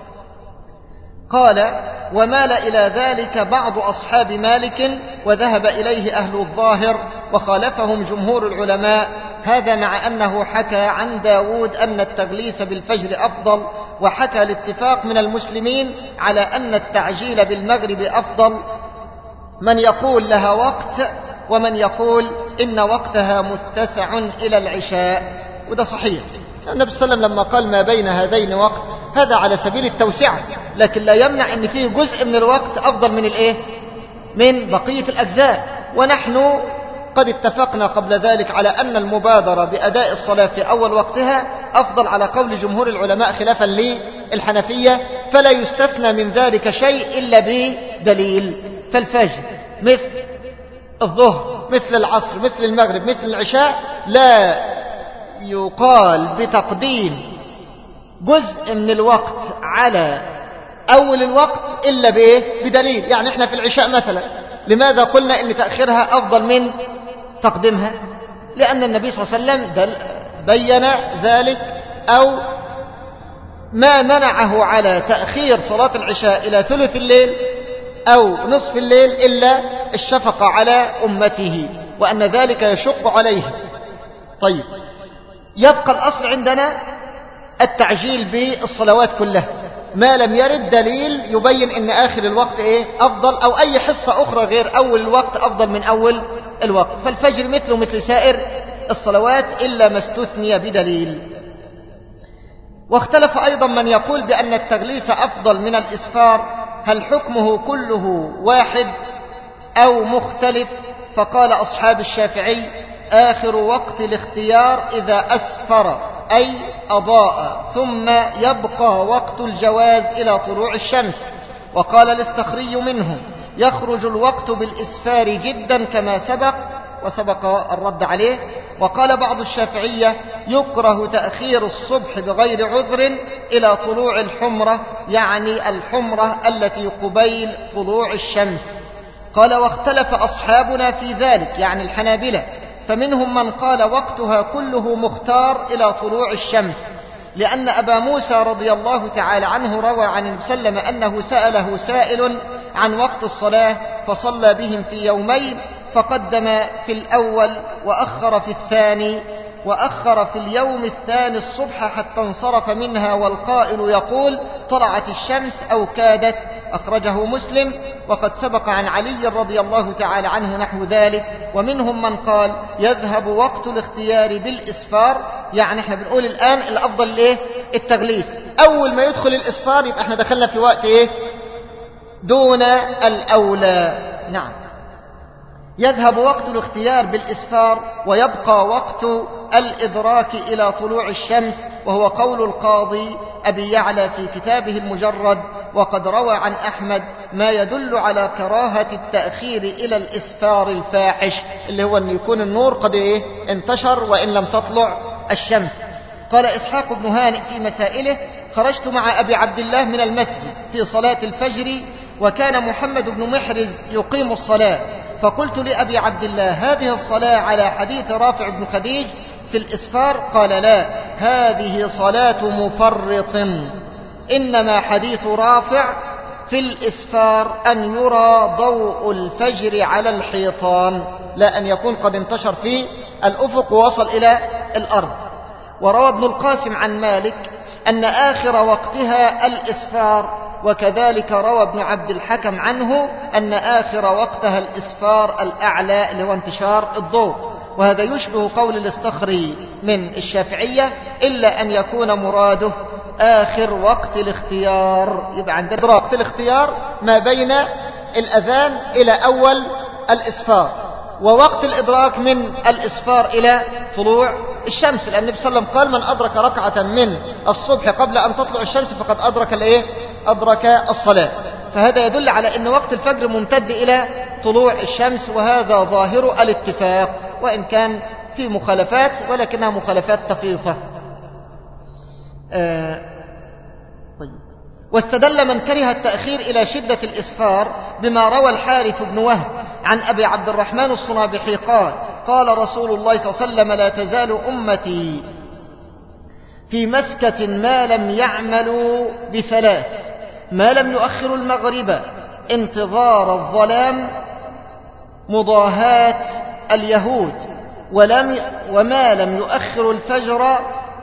قال: ومال إلى ذلك بعض أصحاب مالك وذهب إليه أهل الظاهر وخالفهم جمهور العلماء. هذا مع أنه حكى عن داود أن التغليس بالفجر أفضل، وحكى الاتفاق من المسلمين على أن التعجيل بالمغرب أفضل، من يقول لها وقت ومن يقول إن وقتها متسع إلى العشاء. وده صحيح. النبي صلى الله عليه وسلم لما قال ما بين هذين وقت، هذا على سبيل التوسعة، لكن لا يمنع أن فيه جزء من الوقت أفضل من الإيه؟ من بقية الأجزاء. ونحن قد اتفقنا قبل ذلك على أن المبادرة بأداء الصلاة في أول وقتها أفضل على قول جمهور العلماء خلافا للحنفية، فلا يستثنى من ذلك شيء إلا بدليل. فالفجر مثل الظهر مثل العصر مثل المغرب مثل العشاء لا يقال بتقديم جزء من الوقت على أول الوقت إلا بإيه؟ بدليل. يعني إحنا في العشاء مثلا لماذا قلنا إن تأخيرها أفضل من تقديمها؟ لأن النبي صلى الله عليه وسلم بين ذلك، أو ما منعه على تأخير صلاة العشاء إلى ثلث الليل أو نصف الليل إلا الشفقة على أمته، وأن ذلك يشق عليه. طيب، يبقى الأصل عندنا التعجيل بالصلوات كلها ما لم يرد دليل يبين ان آخر الوقت ايه افضل، او اي حصة اخرى غير اول الوقت افضل من اول الوقت. فالفجر مثله مثل سائر الصلوات الا ما استثني بدليل. واختلف ايضا من يقول بان التغليس افضل من الاسفار، هل حكمه كله واحد او مختلف؟ فقال اصحاب الشافعي: آخر وقت الاختيار إذا أسفر أي أضاء، ثم يبقى وقت الجواز إلى طلوع الشمس. وقال الاستخري منهم: يخرج الوقت بالإسفار جدا كما سبق، وسبق الرد عليه. وقال بعض الشافعية يكره تأخير الصبح بغير عذر إلى طلوع الحمرة، يعني الحمرة التي قبيل طلوع الشمس. قال واختلف أصحابنا في ذلك، يعني الحنابلة، فمنهم من قال وقتها كله مختار إلى طلوع الشمس، لأن أبا موسى رضي الله تعالى عنه روى عن النبي صلى الله عليه وسلم أنه سأله سائل عن وقت الصلاة فصلى بهم في يومين، فقدم في الأول وأخر في الثاني، وأخر في اليوم الثاني الصبح حتى انصرف منها، والقائل يقول طلعت الشمس أو كادت. أخرجه مسلم. وقد سبق عن علي رضي الله تعالى عنه نحو ذلك. ومنهم من قال يذهب وقت الاختيار بالإسفار، يعني احنا بنقول الآن الأفضل الايه؟ التغليس. أول ما يدخل الإسفار يبقى احنا دخلنا في وقت ايه؟ دون الأولى. نعم، يذهب وقت الاختيار بالإسفار ويبقى وقت الإدراك إلى طلوع الشمس، وهو قول القاضي أبي يعلى في كتابه المجرد. وقد روى عن أحمد ما يدل على كراهة التأخير إلى الإسفار الفاحش، اللي هو أن يكون النور قد إيه؟ انتشر وإن لم تطلع الشمس. قال إسحاق بن هانئ في مسائله خرجت مع أبي عبد الله من المسجد في صلاة الفجر، وكان محمد بن محرز يقيم الصلاة، فقلت لأبي عبد الله هذه الصلاة على حديث رافع بن خديج في الإسفار؟ قال لا، هذه صلاة مفرط، إنما حديث رافع في الإسفار أن يرى ضوء الفجر على الحيطان، لا أن يكون قد انتشر في الأفق ووصل إلى الأرض. وروى ابن القاسم عن مالك أن آخر وقتها الإسفار، وكذلك روى ابن عبد الحكم عنه أن آخر وقتها الإسفار الأعلى اللي هو انتشار الضوء. وهذا يشبه قول الاستخري من الشافعية، إلا أن يكون مراده آخر وقت الاختيار. يبقى عندنا وقت الاختيار ما بين الأذان إلى أول الإسفار، ووقت الإدراك من الإسفار إلى طلوع الشمس، لأن النبي صلى الله عليه وسلم قال من أدرك ركعة من الصبح قبل أن تطلع الشمس فقد أدرك الإيه؟ أدرك الصلاة. فهذا يدل على أن وقت الفجر ممتد إلى طلوع الشمس، وهذا ظاهر الاتفاق، وإن كان في مخالفات ولكنها مخالفات طفيفة. آه طيب. واستدل من كره التأخير إلى شدة الإسفار بما روى الحارث بن وهب عن أبي عبد الرحمن الصنابحي قال قال رسول الله صلى الله عليه وسلم لا تزال أمتي في مسكة ما لم يعملوا بثلاث: ما لم يؤخروا المغرب انتظار الظلام مضاهاة اليهود، ولم وما لم يؤخروا الفجر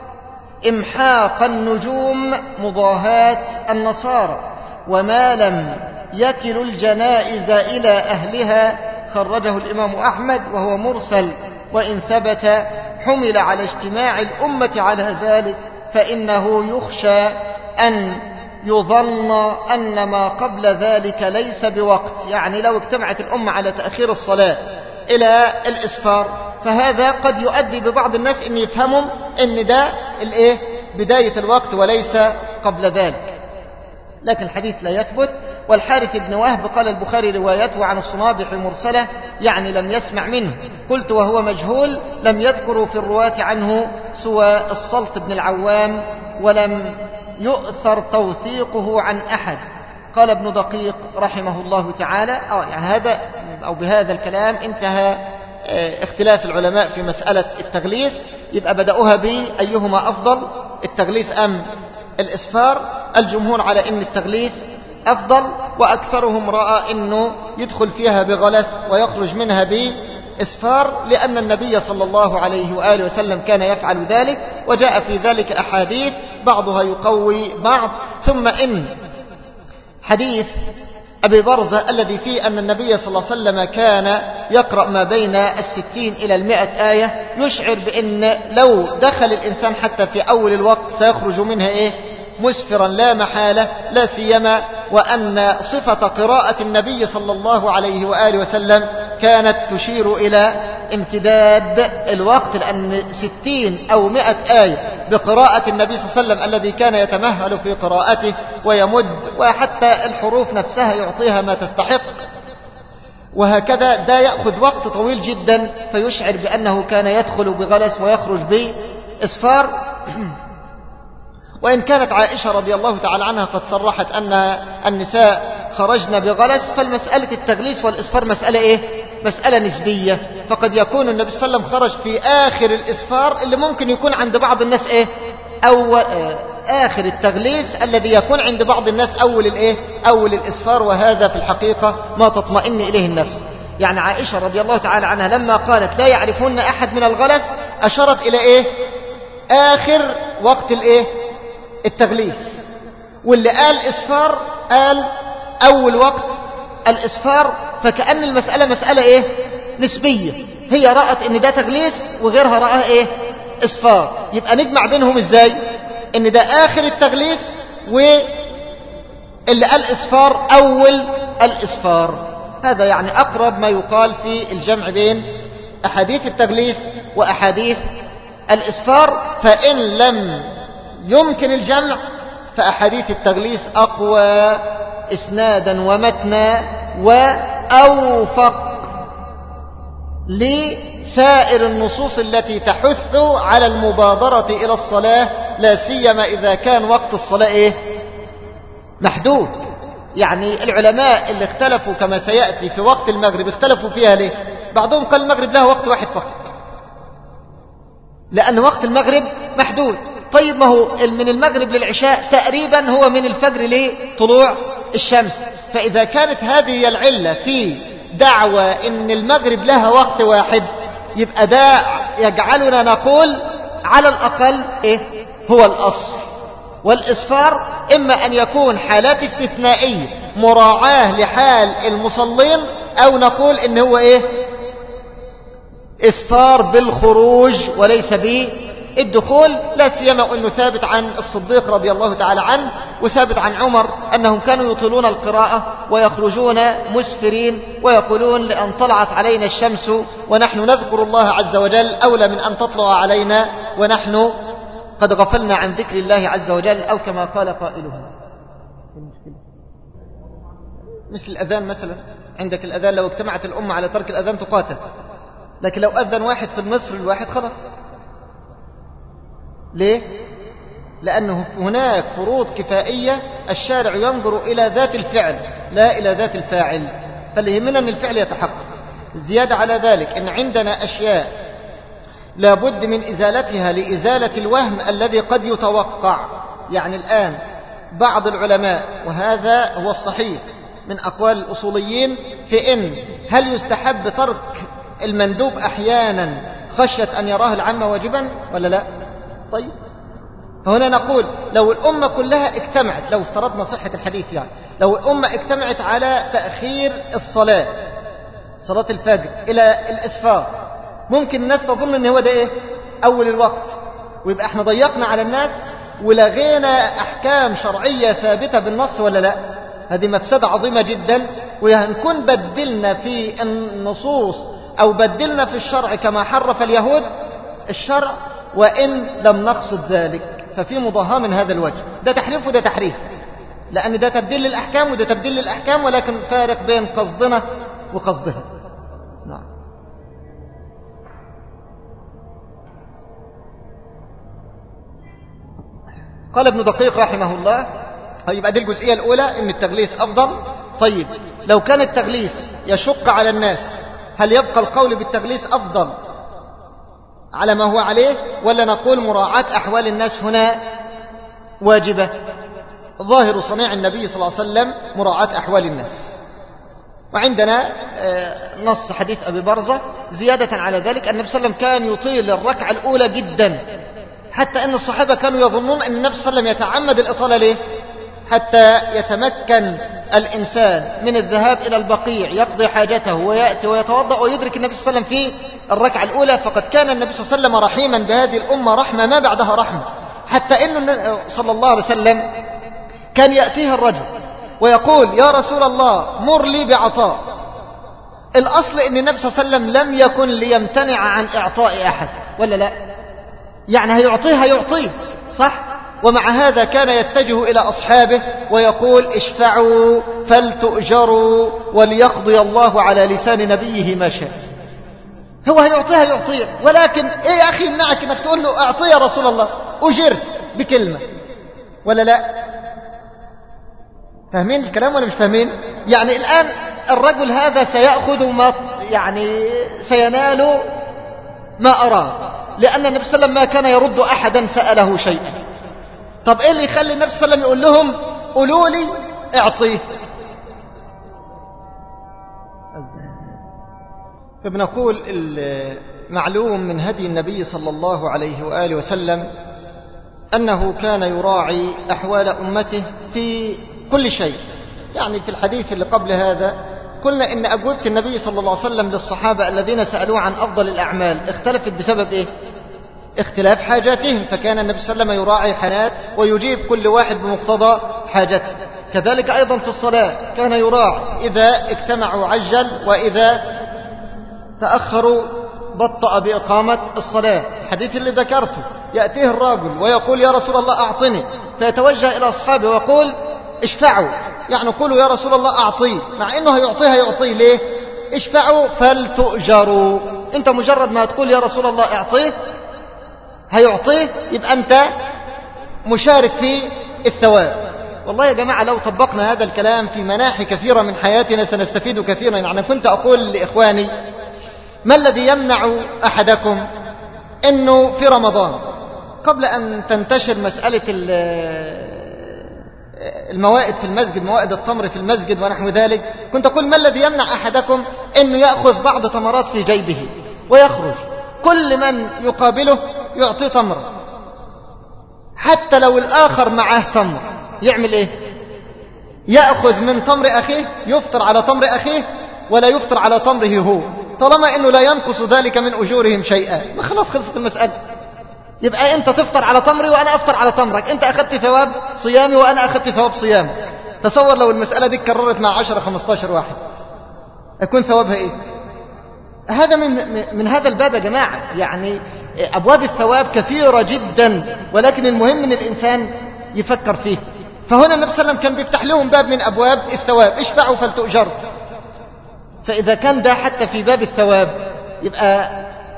إمحاق النجوم مضاهاة النصارى، وما لم يكل الجنائز إلى أهلها. خرجه الإمام أحمد وهو مرسل، وإن ثبت حمل على اجتماع الأمة على ذلك، فإنه يخشى أن يظن أن ما قبل ذلك ليس بوقت، يعني لو اجتمعت الأمة على تأخير الصلاة إلى الإسفار فهذا قد يؤدي ببعض الناس أن يفهموا أن ده الإيه؟ بداية الوقت وليس قبل ذلك، لكن الحديث لا يثبت. والحارث بن وهب قال البخاري روايته عن الصنابح مرسلة، يعني لم يسمع منه. قلت وهو مجهول، لم يذكروا في الرواة عنه سوى الصلت بن العوام، ولم يؤثر توثيقه عن أحد. قال ابن دقيق رحمه الله تعالى أو يعني هذا أو بهذا الكلام انتهى اختلاف العلماء في مسألة التغليس. يبقى بدأوها بأيهما أفضل، التغليس أم الإسفار؟ الجمهور على أن التغليس أفضل، وأكثرهم رأى أنه يدخل فيها بغلس ويخرج منها بإسفار، لأن النبي صلى الله عليه وآله وسلم كان يفعل ذلك، وجاء في ذلك أحاديث بعضها يقوي بعض. ثم إن حديث أبي برزة الذي فيه أن النبي صلى الله عليه وسلم كان يقرأ ما بين الستين إلى المئة آية يشعر بأن لو دخل الإنسان حتى في أول الوقت سيخرج منها إيه؟ مسفرا لا محالة، لا سيما وأن صفة قراءة النبي صلى الله عليه وآله وسلم كانت تشير إلى امتداد الوقت، لأن ستين أو مئة آية بقراءة النبي صلى الله عليه وسلم الذي كان يتمهل في قراءته ويمد، وحتى الحروف نفسها يعطيها ما تستحق. وهكذا ده يأخذ وقت طويل جدا فيشعر بأنه كان يدخل بغلس ويخرج بإصفار. وإن كانت عائشة رضي الله تعالى عنها قد صرحت أن النساء خرجن بغلس، فالمسألة التغليس والإصفار مسألة إيه؟ مسألة نسبية. فقد يكون النبي صلى الله عليه وسلم خرج في آخر الإصفار اللي ممكن يكون عند بعض الناس إيه؟ أول آه آخر التغليس الذي يكون عند بعض الناس أول الإيه؟ أول الإصفار، وهذا في الحقيقة ما تطمئن إليه النفس. يعني عائشة رضي الله تعالى عنها لما قالت لا يعرفون أحد من الغلس أشارت إلى إيه؟ آخر وقت الإيه؟ التغليس. واللي قال إصفار قال أول وقت الإصفار، فكأن المسألة مسألة إيه؟ نسبية. هي رأت إن ده تغليس وغيرها رأى إيه؟ إصفار. يبقى نجمع بينهم إزاي؟ إن ده آخر التغليس واللي قال إصفار أول الإصفار. هذا يعني أقرب ما يقال في الجمع بين أحاديث التغليس وأحاديث الإصفار. فإن لم يمكن الجمع فأحاديث التغليس أقوى إسنادا ومتنا وأوفق لسائر النصوص التي تحث على المبادرة إلى الصلاة، لا سيما إذا كان وقت الصلاة إيه؟ محدود. يعني العلماء اللي اختلفوا كما سيأتي في وقت المغرب اختلفوا فيها ليه؟ بعضهم قال المغرب له وقت واحد فقط لأن وقت المغرب محدود. طيب ما هو من المغرب للعشاء تقريبا هو من الفجر لطلوع الشمس. فإذا كانت هذه العلة في دعوة إن المغرب لها وقت واحد، يبقى ده يجعلنا نقول على الأقل إيه هو الأصل. والإصفار إما أن يكون حالات استثنائية مراعاة لحال المصلين، أو نقول إن هو إيه إصفار بالخروج وليس بالدخول. لا سيما أنه ثابت عن الصديق رضي الله تعالى عنه وثابت عن عمر أنهم كانوا يطيلون القراءة ويخرجون مسفرين ويقولون لأن طلعت علينا الشمس ونحن نذكر الله عز وجل أولى من أن تطلع علينا ونحن قد غفلنا عن ذكر الله عز وجل، أو كما قال قائلهم. مثل الأذان مثلا، عندك الأذان لو اجتمعت الأمة على ترك الأذان تقاتل، لكن لو أذن واحد في المصر الواحد خلاص. ليه؟ لأنه هناك فروض كفائية الشارع ينظر إلى ذات الفعل لا إلى ذات الفاعل، فاللي يهمنا أن الفعل يتحقق. زيادة على ذلك أن عندنا أشياء لابد من إزالتها لإزالة الوهم الذي قد يتوقع. يعني الآن بعض العلماء، وهذا هو الصحيح من أقوال الأصوليين، في إن هل يستحب ترك المندوب أحيانا خشية أن يراه العامة واجبا ولا لا؟ طيب فهنا نقول لو الأمة كلها اجتمعت، لو افترضنا صحة الحديث يعني، لو الأمة اجتمعت على تأخير الصلاة صلاة الفجر إلى الإسفار، ممكن الناس تظن ان هو ده ايه اول الوقت، ويبقى احنا ضيقنا على الناس ولغينا احكام شرعية ثابتة بالنص ولا لا؟ هذه مفسدة عظيمة جدا. وهنكون بدلنا في النصوص او بدلنا في الشرع كما حرف اليهود الشرع وان لم نقصد ذلك، ففي مضاهاة من هذا الوجه. ده تحريف وده تحريف، لان ده تبديل للاحكام وده تبديل للاحكام، ولكن فارق بين قصدنا وقصدها. نعم. قال ابن دقيق رحمه الله، يبقى دي الجزئية الأولى إن التغليس أفضل. طيب لو كان التغليس يشق على الناس، هل يبقى القول بالتغليس أفضل على ما هو عليه، ولا نقول مراعاة أحوال الناس هنا واجبة؟ ظاهر صنيع النبي صلى الله عليه وسلم مراعاة أحوال الناس. وعندنا نص حديث أبي برزة زيادة على ذلك أن النبي صلى الله عليه وسلم كان يطيل الركعة الأولى جدا، حتى أن الصحابة كانوا يظنون أن النبي صلى الله عليه وسلم يتعمد الإطالة. ليه؟ حتى يتمكن الإنسان من الذهاب إلى البقيع يقضي حاجته ويأتي ويتوضأ ويدرك النبي صلى الله عليه وسلم في الركعة الأولى. فقد كان النبي صلى الله عليه وسلم رحيما بهذه الأمة رحمة ما بعدها رحمة، حتى أنه صلى الله عليه وسلم كان يأتيه الرجل ويقول يا رسول الله مر لي بعطاء. الأصل أن النبي صلى الله عليه وسلم لم يكن ليمتنع عن إعطاء أحد ولا لا؟ يعني هيعطيه هيعطيه صح، ومع هذا كان يتجه إلى أصحابه ويقول اشفعوا فلتؤجروا وليقضي الله على لسان نبيه ما شاء. هو هيعطيها يعطيها، ولكن ايه يا أخي يمنعك انك تقول له اعطي يا رسول الله، أجرت بكلمة ولا لا؟ فاهمين الكلام ولا مش فاهمين؟ يعني الآن الرجل هذا سيأخذ ما يعني سينال ما أراد، لأن النبي صلى الله عليه وسلم ما كان يرد أحدا سأله شيئا. طب إيه اللي يخلي النبي صلى الله عليه وسلم يقول لهم قولوا لي اعطيه؟ فبنقول المعلوم من هدي النبي صلى الله عليه وآله وسلم أنه كان يراعي أحوال أمته في كل شيء. يعني في الحديث اللي قبل هذا قلنا إن أجوبة النبي صلى الله عليه وسلم للصحابة الذين سألوه عن أفضل الأعمال اختلفت بسبب إيه؟ اختلاف حاجاتهم، فكان النبي صلى الله عليه وسلم يراعي حالات ويجيب كل واحد بمقتضى حاجته. كذلك أيضا في الصلاة كان يراعي، إذا اجتمعوا عجل وإذا تأخروا بطأ بإقامة الصلاة. الحديث اللي ذكرته يأتيه الرجل ويقول يا رسول الله أعطني، فيتوجه إلى أصحابه ويقول اشفعوا، يعني قولوا يا رسول الله أعطيه، مع إنه هيعطيها يعطيه. ليه؟ اشفعوا فلتؤجروا. أنت مجرد ما تقول يا رسول الله أعطيه هيعطيه، يبقى أنت مشارك في الثواب. والله يا جماعة لو طبقنا هذا الكلام في مناحي كثيرة من حياتنا سنستفيد كثيرا. يعني كنت أقول لإخواني ما الذي يمنع أحدكم أنه في رمضان قبل أن تنتشر مسألة الموائد في المسجد، موائد التمر في المسجد ونحو ذلك، كنت أقول ما الذي يمنع أحدكم أنه يأخذ بعض تمرات في جيبه ويخرج كل من يقابله يعطي تمر، حتى لو الآخر معه تمر يعمل إيه؟ يأخذ من تمر أخيه، يفطر على تمر أخيه ولا يفطر على تمره هو، طالما أنه لا ينقص ذلك من أجورهم شيئا. ما خلاص خلصت المسألة. يبقى أنت تفطر على تمري وأنا أفطر على تمرك، أنت أخذت ثواب صيامي وأنا أخذت ثواب صيامك. تصور لو المسألة دي اتكررت مع عشرة خمستاشر واحد، يكون ثوابها إيه؟ هذا من, من هذا الباب يا جماعة. يعني أبواب الثواب كثيرة جدا، ولكن المهم أن الإنسان يفكر فيه. فهنا النبي صلى الله عليه وسلم كان بيفتح لهم باب من أبواب الثواب، اشفعوا فلتؤجروا. فإذا كان ده حتى في باب الثواب، يبقى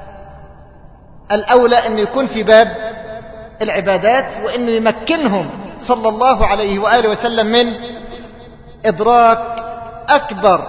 الأولى أن يكون في باب العبادات، وأن يمكنهم صلى الله عليه وآله وسلم من إدراك أكبر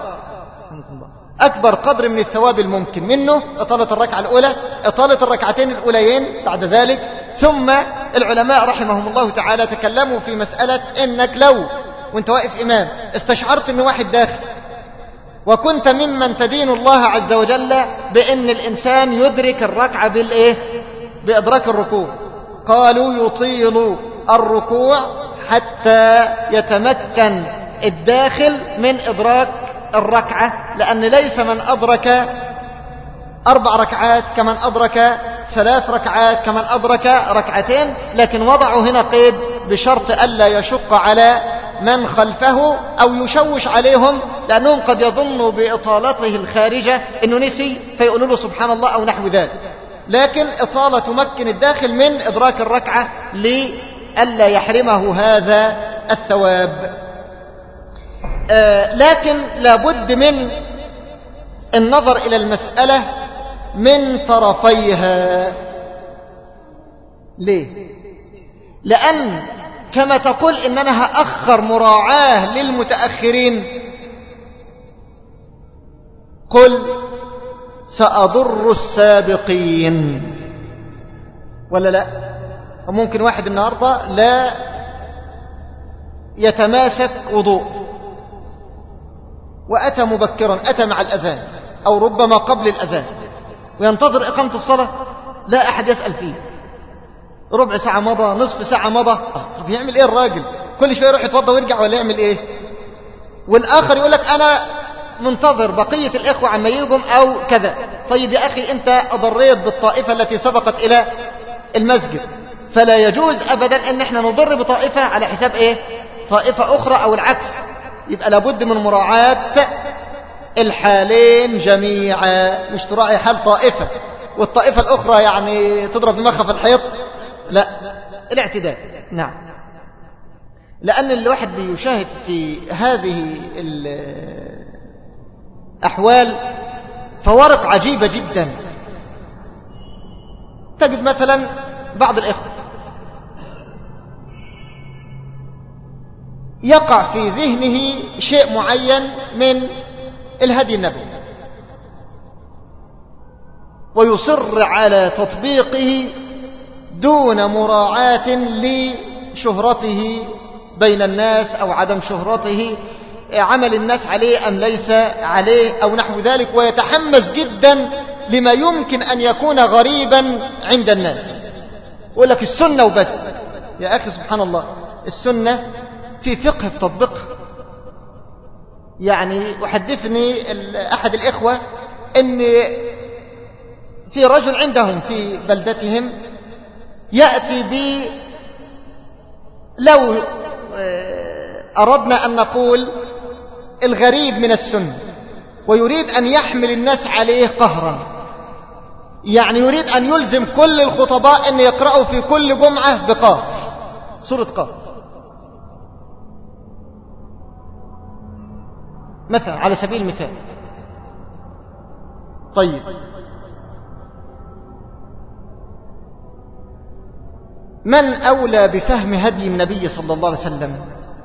أكبر قدر من الثواب الممكن منه، إطالة الركعة الأولى، إطالة الركعتين الأوليين بعد ذلك. ثم العلماء رحمهم الله تعالى تكلموا في مسألة إنك لو وانت واقف إمام استشعرت أن واحد داخل وكنت ممن تدين الله عز وجل بأن الإنسان يدرك الركعة بالإيه؟ بإدراك الركوع، قالوا يطيل الركوع حتى يتمكن الداخل من إدراك الركعة، لأن ليس من أدرك أربع ركعات كمن أدرك ثلاث ركعات كمن أدرك ركعتين، لكن وضعوا هنا قيد بشرط ألا يشق على من خلفه أو يشوش عليهم، لأنهم قد يظنوا بإطالته الخارجة أنه نسي فيقولوا له سبحان الله أو نحو ذلك. لكن إطالة تمكن الداخل من إدراك الركعة لألا يحرمه هذا الثواب. آه لكن لابد من النظر إلى المسألة من طرفيها. ليه؟ لأن كما تقول إن أنا هأخر مراعاة للمتأخرين، قل سأضر السابقين، ولا لا؟ وممكن واحد النهاردة لا يتماسك وضوء وأتى مبكرا، أتى مع الأذان أو ربما قبل الأذان وينتظر إقامة الصلاة، لا أحد يسأل فيه، ربع ساعة مضى، نصف ساعة مضى. طب يعمل إيه الراجل؟ كل شوية يروح يتوضى ويرجع ولا يعمل إيه؟ والآخر يقول لك أنا منتظر بقية الإخوة عما يجوا أو كذا. طيب يا أخي أنت أضريت بالطائفة التي سبقت إلى المسجد، فلا يجوز أبدا أن احنا نضر بطائفة على حساب إيه؟ طائفة أخرى أو العكس. يبقى لابد من مراعاة الحالين جميعا، مش تراعي حال طائفة والطائفة الأخرى يعني تضرب دماغها في الحيط، لا، الاعتدال. نعم، لأن الواحد بيشاهد في هذه الأحوال فوارق عجيبة جدا. تجد مثلا بعض الإخوة يقع في ذهنه شيء معين من الهدي النبوي ويصر على تطبيقه دون مراعاة لشهرته بين الناس أو عدم شهرته، عمل الناس عليه أم ليس عليه أو نحو ذلك، ويتحمس جدا لما يمكن أن يكون غريبا عند الناس. يقول لك السنة وبس. يا أخي سبحان الله، السنة في فقه في تطبيقها. يعني أحدثني أحد الإخوة أن في رجل عندهم في بلدتهم يأتي ب لو أردنا أن نقول الغريب من السنة، ويريد أن يحمل الناس عليه قهرا، يعني يريد أن يلزم كل الخطباء أن يقرأوا في كل جمعة بقاف، سورة قاف مثلا على سبيل المثال. طيب من أولى بفهم هدي النبي صلى الله عليه وسلم؟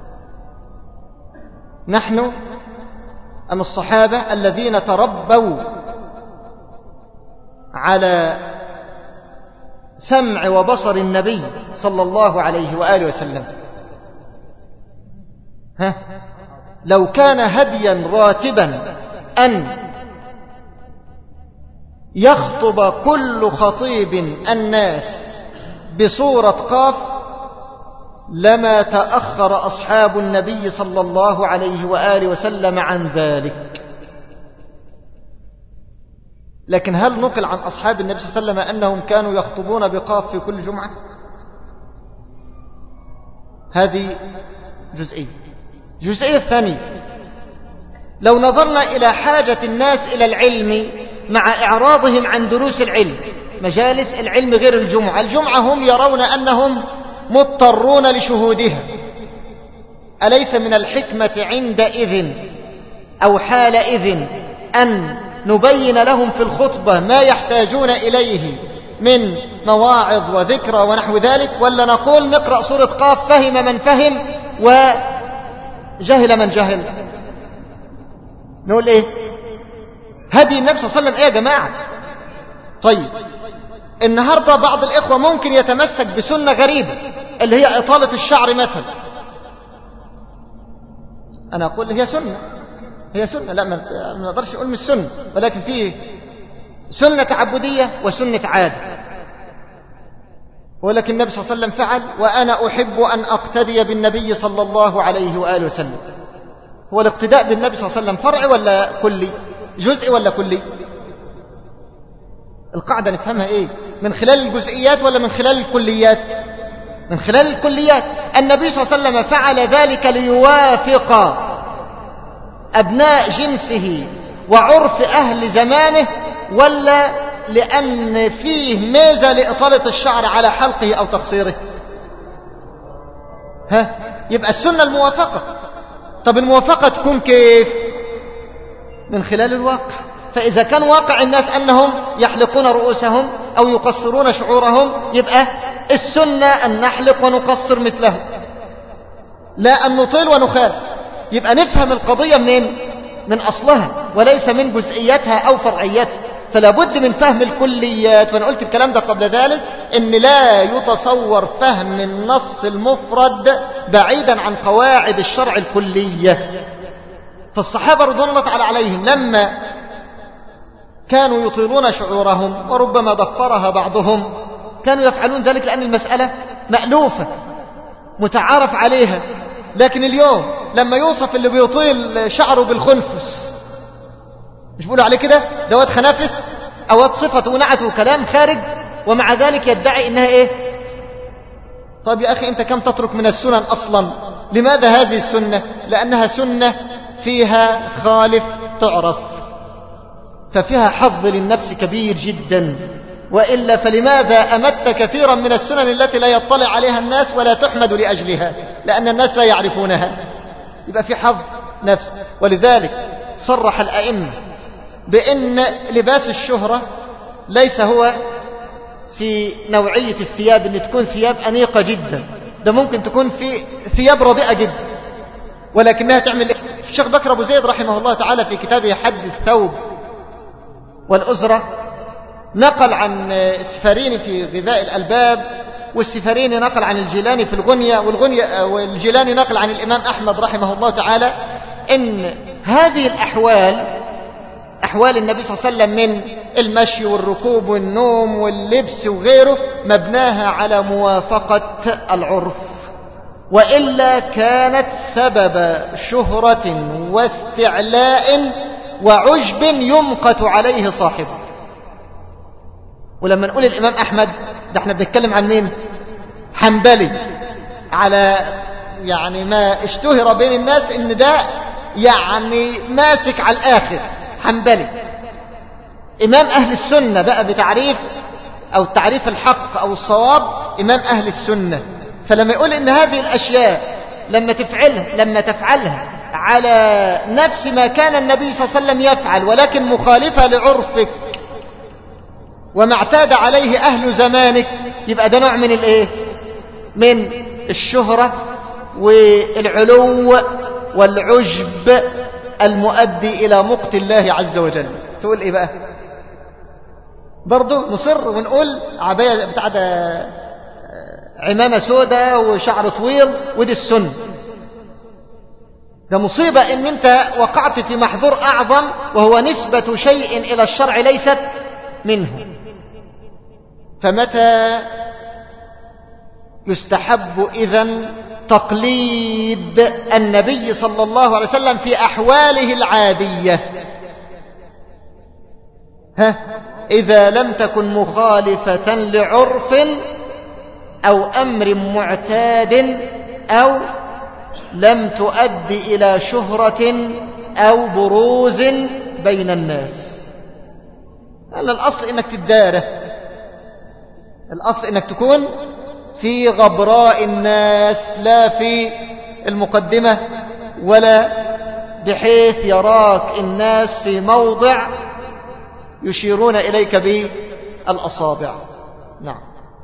نحن أم الصحابة الذين تربوا على سمع وبصر النبي صلى الله عليه وآله وسلم؟ ها؟ لو كان هديا راتبا أن يخطب كل خطيب الناس بصورة قاف لما تأخر أصحاب النبي صلى الله عليه وآله وسلم عن ذلك. لكن هل نقل عن أصحاب النبي صلى الله عليه وسلم أنهم كانوا يخطبون بقاف في كل جمعة؟ هذه جزئية. الجزئية الثانية، لو نظرنا إلى حاجة الناس إلى العلم مع إعراضهم عن دروس العلم، مجالس العلم غير الجمعة، الجمعة هم يرون أنهم مضطرون لشهودها، أليس من الحكمة عندئذ أو حالئذ أن نبين لهم في الخطبة ما يحتاجون إليه من مواعظ وذكرى ونحو ذلك، ولا نقول نقرأ سورة قاف فهم من فهم وجهل من جهل؟ نقول إيه؟ هدي النبي صلى الله عليه وسلم إيه يا جماعة؟ طيب النهاردة بعض الإخوة ممكن يتمسك بسنة غريبة اللي هي إطالة الشعر مثلا. أنا أقول هي سنة، هي سنة، لا ما نقدرش نقول مش سنة، ولكن فيه سنة تعبدية وسنة عادة. ولكن النبي صلى الله عليه وسلم فعل، وأنا أحب أن أقتدي بالنبي صلى الله عليه وآله وسلم. هو الاقتداء بالنبي صلى الله عليه وسلم فرع ولا كلي؟ جزء ولا كلي؟ القاعدة نفهمها إيه؟ من خلال الجزئيات ولا من خلال الكليات؟ من خلال الكليات. النبي صلى الله عليه وسلم فعل ذلك ليوافق أبناء جنسه وعرف أهل زمانه، ولا لأن فيه ميزة لإطالة الشعر على حلقه أو تقصيره؟ ها؟ يبقى السنة الموافقة. طب الموافقة تكون كيف؟ من خلال الواقع. فإذا كان واقع الناس أنهم يحلقون رؤوسهم أو يقصرون شعورهم، يبقى السنة أن نحلق ونقصر مثلهم، لا أن نطيل ونخالف. يبقى نفهم القضية منين؟ من أصلها وليس من جزئياتها أو فرعياتها. فلا بد من فهم الكليات. وأنا قلت الكلام ده قبل ذلك، إن لا يتصور فهم النص المفرد بعيدا عن قواعد الشرع الكلية. فالصحابة رضوان الله تعالى عليهم لما كانوا يطيلون شعورهم وربما ضفرها بعضهم، كانوا يفعلون ذلك لأن المسألة مألوفة متعارف عليها. لكن اليوم لما يوصف اللي بيطيل شعره بالخنفس، مش بيقولوا عليه كده دوات خنافس أوات صفة ونعت وكلام خارج، ومع ذلك يدعي إنها إيه؟ طيب يا أخي أنت كم تترك من السنن أصلا؟ لماذا هذه السنة؟ لأنها سنة فيها خالف تعرف، ففيها حظ للنفس كبير جدا، وإلا فلماذا أمت كثيرا من السنن التي لا يطلع عليها الناس ولا تحمد لأجلها؟ لأن الناس لا يعرفونها. يبقى في حظ نفس. ولذلك صرح الأئمة بأن لباس الشهرة ليس هو في نوعية الثياب أن تكون ثياب أنيقة جدا، ده ممكن تكون في ثياب رديئة جدا ولكنها تعمل إيه؟ الشيخ بكر أبو زيد رحمه الله تعالى في كتابه حد الثوب والأزرة نقل عن السفاريني في غذاء الألباب، والسفاريني نقل عن الجيلاني في الغنية، والغنية والجيلاني نقل عن الإمام أحمد رحمه الله تعالى إن هذه الأحوال أحوال النبي صلى الله عليه وسلم من المشي والركوب والنوم واللبس وغيره مبناها على موافقة العرف، وإلا كانت سبب شهرة واستعلاء وعجب يمقت عليه صاحبه. ولما نقول الإمام أحمد ده احنا بنتكلم عن مين؟ حنبلي، على يعني ما اشتهر بين الناس ان ده يعني ماسك على الآخر حنبلي. إمام أهل السنة بقى بتعريف أو تعريف الحق أو الصواب إمام أهل السنة. فلما يقول إن هذه الأشياء لما تفعلها لما تفعلها على نفس ما كان النبي صلى الله عليه وسلم يفعل ولكن مخالفة لعرفك وما اعتاد عليه أهل زمانك، يبقى ده نوع من الإيه؟ من الشهرة والعلو والعجب المؤدي إلى مقت الله عز وجل. تقول إيه بقى؟ برضو نصر ونقول عباية بتاع ده عمامة سودة وشعر طويل ودي السنة. ده مصيبة إن أنت وقعت في محظور أعظم وهو نسبة شيء إلى الشرع ليست منه. فمتى يستحب إذن تقليد النبي صلى الله عليه وسلم في أحواله العادية؟ ها؟ إذا لم تكن مخالفة لعرف أو أمر معتاد أو لم تؤدي إلى شهرة أو بروز بين الناس. لأن الأصل إنك تداره، الأصل إنك تكون في غبراء الناس لا في المقدمة ولا بحيث يراك الناس في موضع يشيرون إليك بالأصابع. نعم.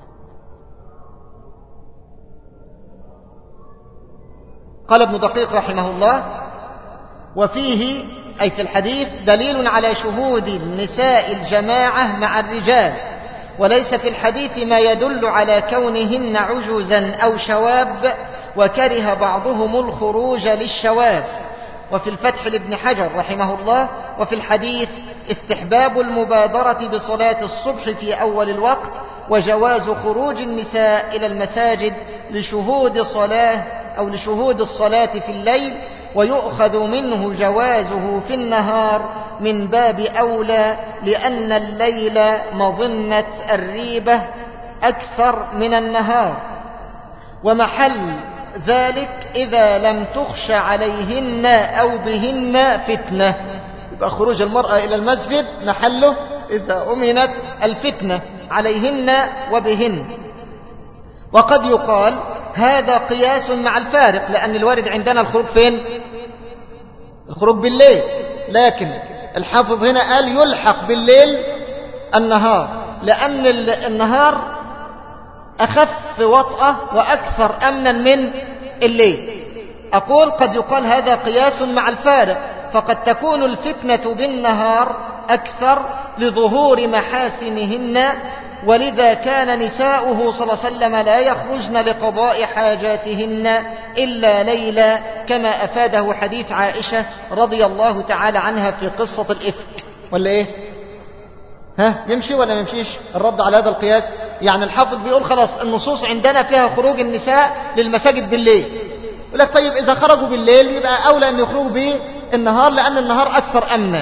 قال ابن دقيق رحمه الله: وفيه أي في الحديث دليل على شهود النساء الجماعة مع الرجال، وليس في الحديث ما يدل على كونهن عجوزا أو شواب، وكره بعضهم الخروج للشواب. وفي الفتح لابن حجر رحمه الله: وفي الحديث استحباب المبادرة بصلاة الصبح في أول الوقت، وجواز خروج النساء إلى المساجد لشهود صلاة أو لشهود الصلاة في الليل، ويؤخذ منه جوازه في النهار من باب أولى، لأن الليل مظنة الريبة أكثر من النهار، ومحل ذلك إذا لم تخش عليهن أو بهن فتنة. يبقى خروج المرأة إلى المسجد محله إذا أمنت الفتنة عليهن وبهن. وقد يقال هذا قياس مع الفارق، لأن الوارد عندنا الخروج فين؟ الخروج بالليل، لكن الحافظ هنا قال يلحق بالليل النهار، لأن النهار أخف وطأة وأكثر أمنا من الليل. أقول قد يقال هذا قياس مع الفارق، فقد تكون الفتنة بالنهار أكثر لظهور محاسنهن، ولذا كان نساؤه صلى الله عليه وسلم لا يخرجن لقضاء حاجاتهن إلا ليلا، كما أفاده حديث عائشة رضي الله تعالى عنها في قصة الإفك. ولا إيه؟ ها يمشي ولا ما يمشيش الرد على هذا القياس؟ يعني الحافظ بيقول خلاص النصوص عندنا فيها خروج النساء للمساجد بالليل، يقول لك طيب إذا خرجوا بالليل يبقى أولى أن يخرجوا بالنهار لأن النهار أكثر أمنا.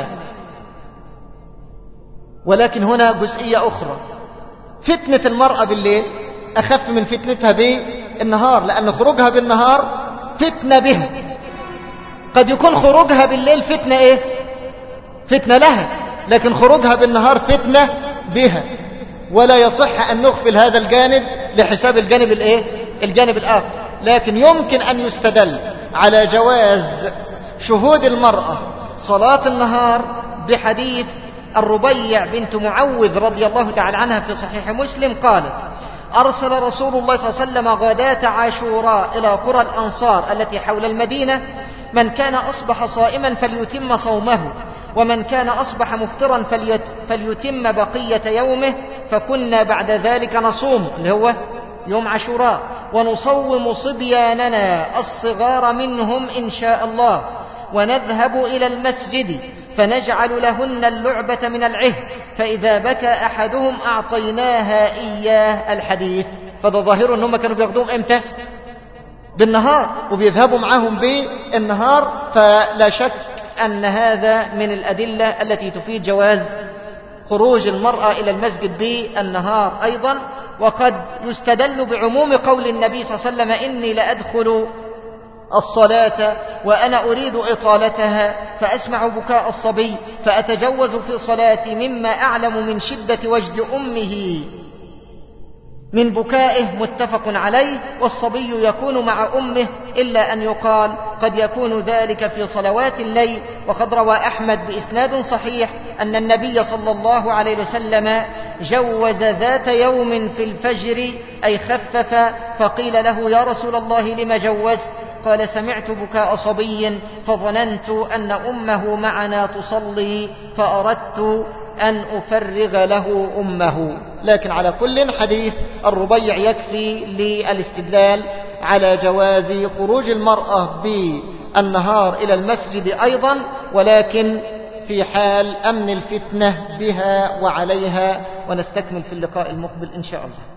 ولكن هنا جزئية أخرى، فتنة المرأة بالليل أخف من فتنتها بالنهار، لأن خروجها بالنهار فتنة بها. قد يكون خروجها بالليل فتنة إيه؟ فتنة لها، لكن خروجها بالنهار فتنة بها. ولا يصح أن نغفل هذا الجانب لحساب الجانب الإيه؟ الجانب الآخر. لكن يمكن أن يستدل على جواز شهود المرأة صلاة النهار بحديث الربيع بنت معوذ رضي الله تعالى عنها في صحيح مسلم قالت: أرسل رسول الله صلى الله عليه وسلم غداة عاشوراء إلى قرى الأنصار التي حول المدينة: من كان أصبح صائما فليتم صومه، ومن كان أصبح مفطرا فليتم بقية يومه، فكنا بعد ذلك نصوم، اللي هو يوم عاشوراء، ونصوم صبياننا الصغار منهم إن شاء الله، ونذهب إلى المسجد فنجعل لهن اللعبة من العهد، فإذا بكى أحدهم أعطيناها إياه. الحديث. فده ظاهر أنهم كانوا بياخدوهم إمتى؟ بالنهار، وبيذهبوا معهم بالنهار. فلا شك أن هذا من الأدلة التي تفيد جواز خروج المرأة إلى المسجد بالنهار أيضا. وقد يستدل بعموم قول النبي صلى الله عليه وسلم: إني لأدخل الصلاة وأنا أريد إطالتها فأسمع بكاء الصبي فأتجوز في صلاتي مما أعلم من شدة وجد أمه من بكائه، متفق عليه. والصبي يكون مع أمه، إلا أن يقال قد يكون ذلك في صلوات الليل. وقد روى أحمد بإسناد صحيح أن النبي صلى الله عليه وسلم جوز ذات يوم في الفجر، أي خفف، فقيل له: يا رسول الله لم جوزت؟ قال: سمعت بكاء صبي فظننت أن أمه معنا تصلي فأردت أن أفرغ له أمه. لكن على كل حديث الربيع يكفي للاستدلال على جواز خروج المرأة بالنهار إلى المسجد أيضا، ولكن في حال أمن الفتنة بها وعليها. ونستكمل في اللقاء المقبل إن شاء الله.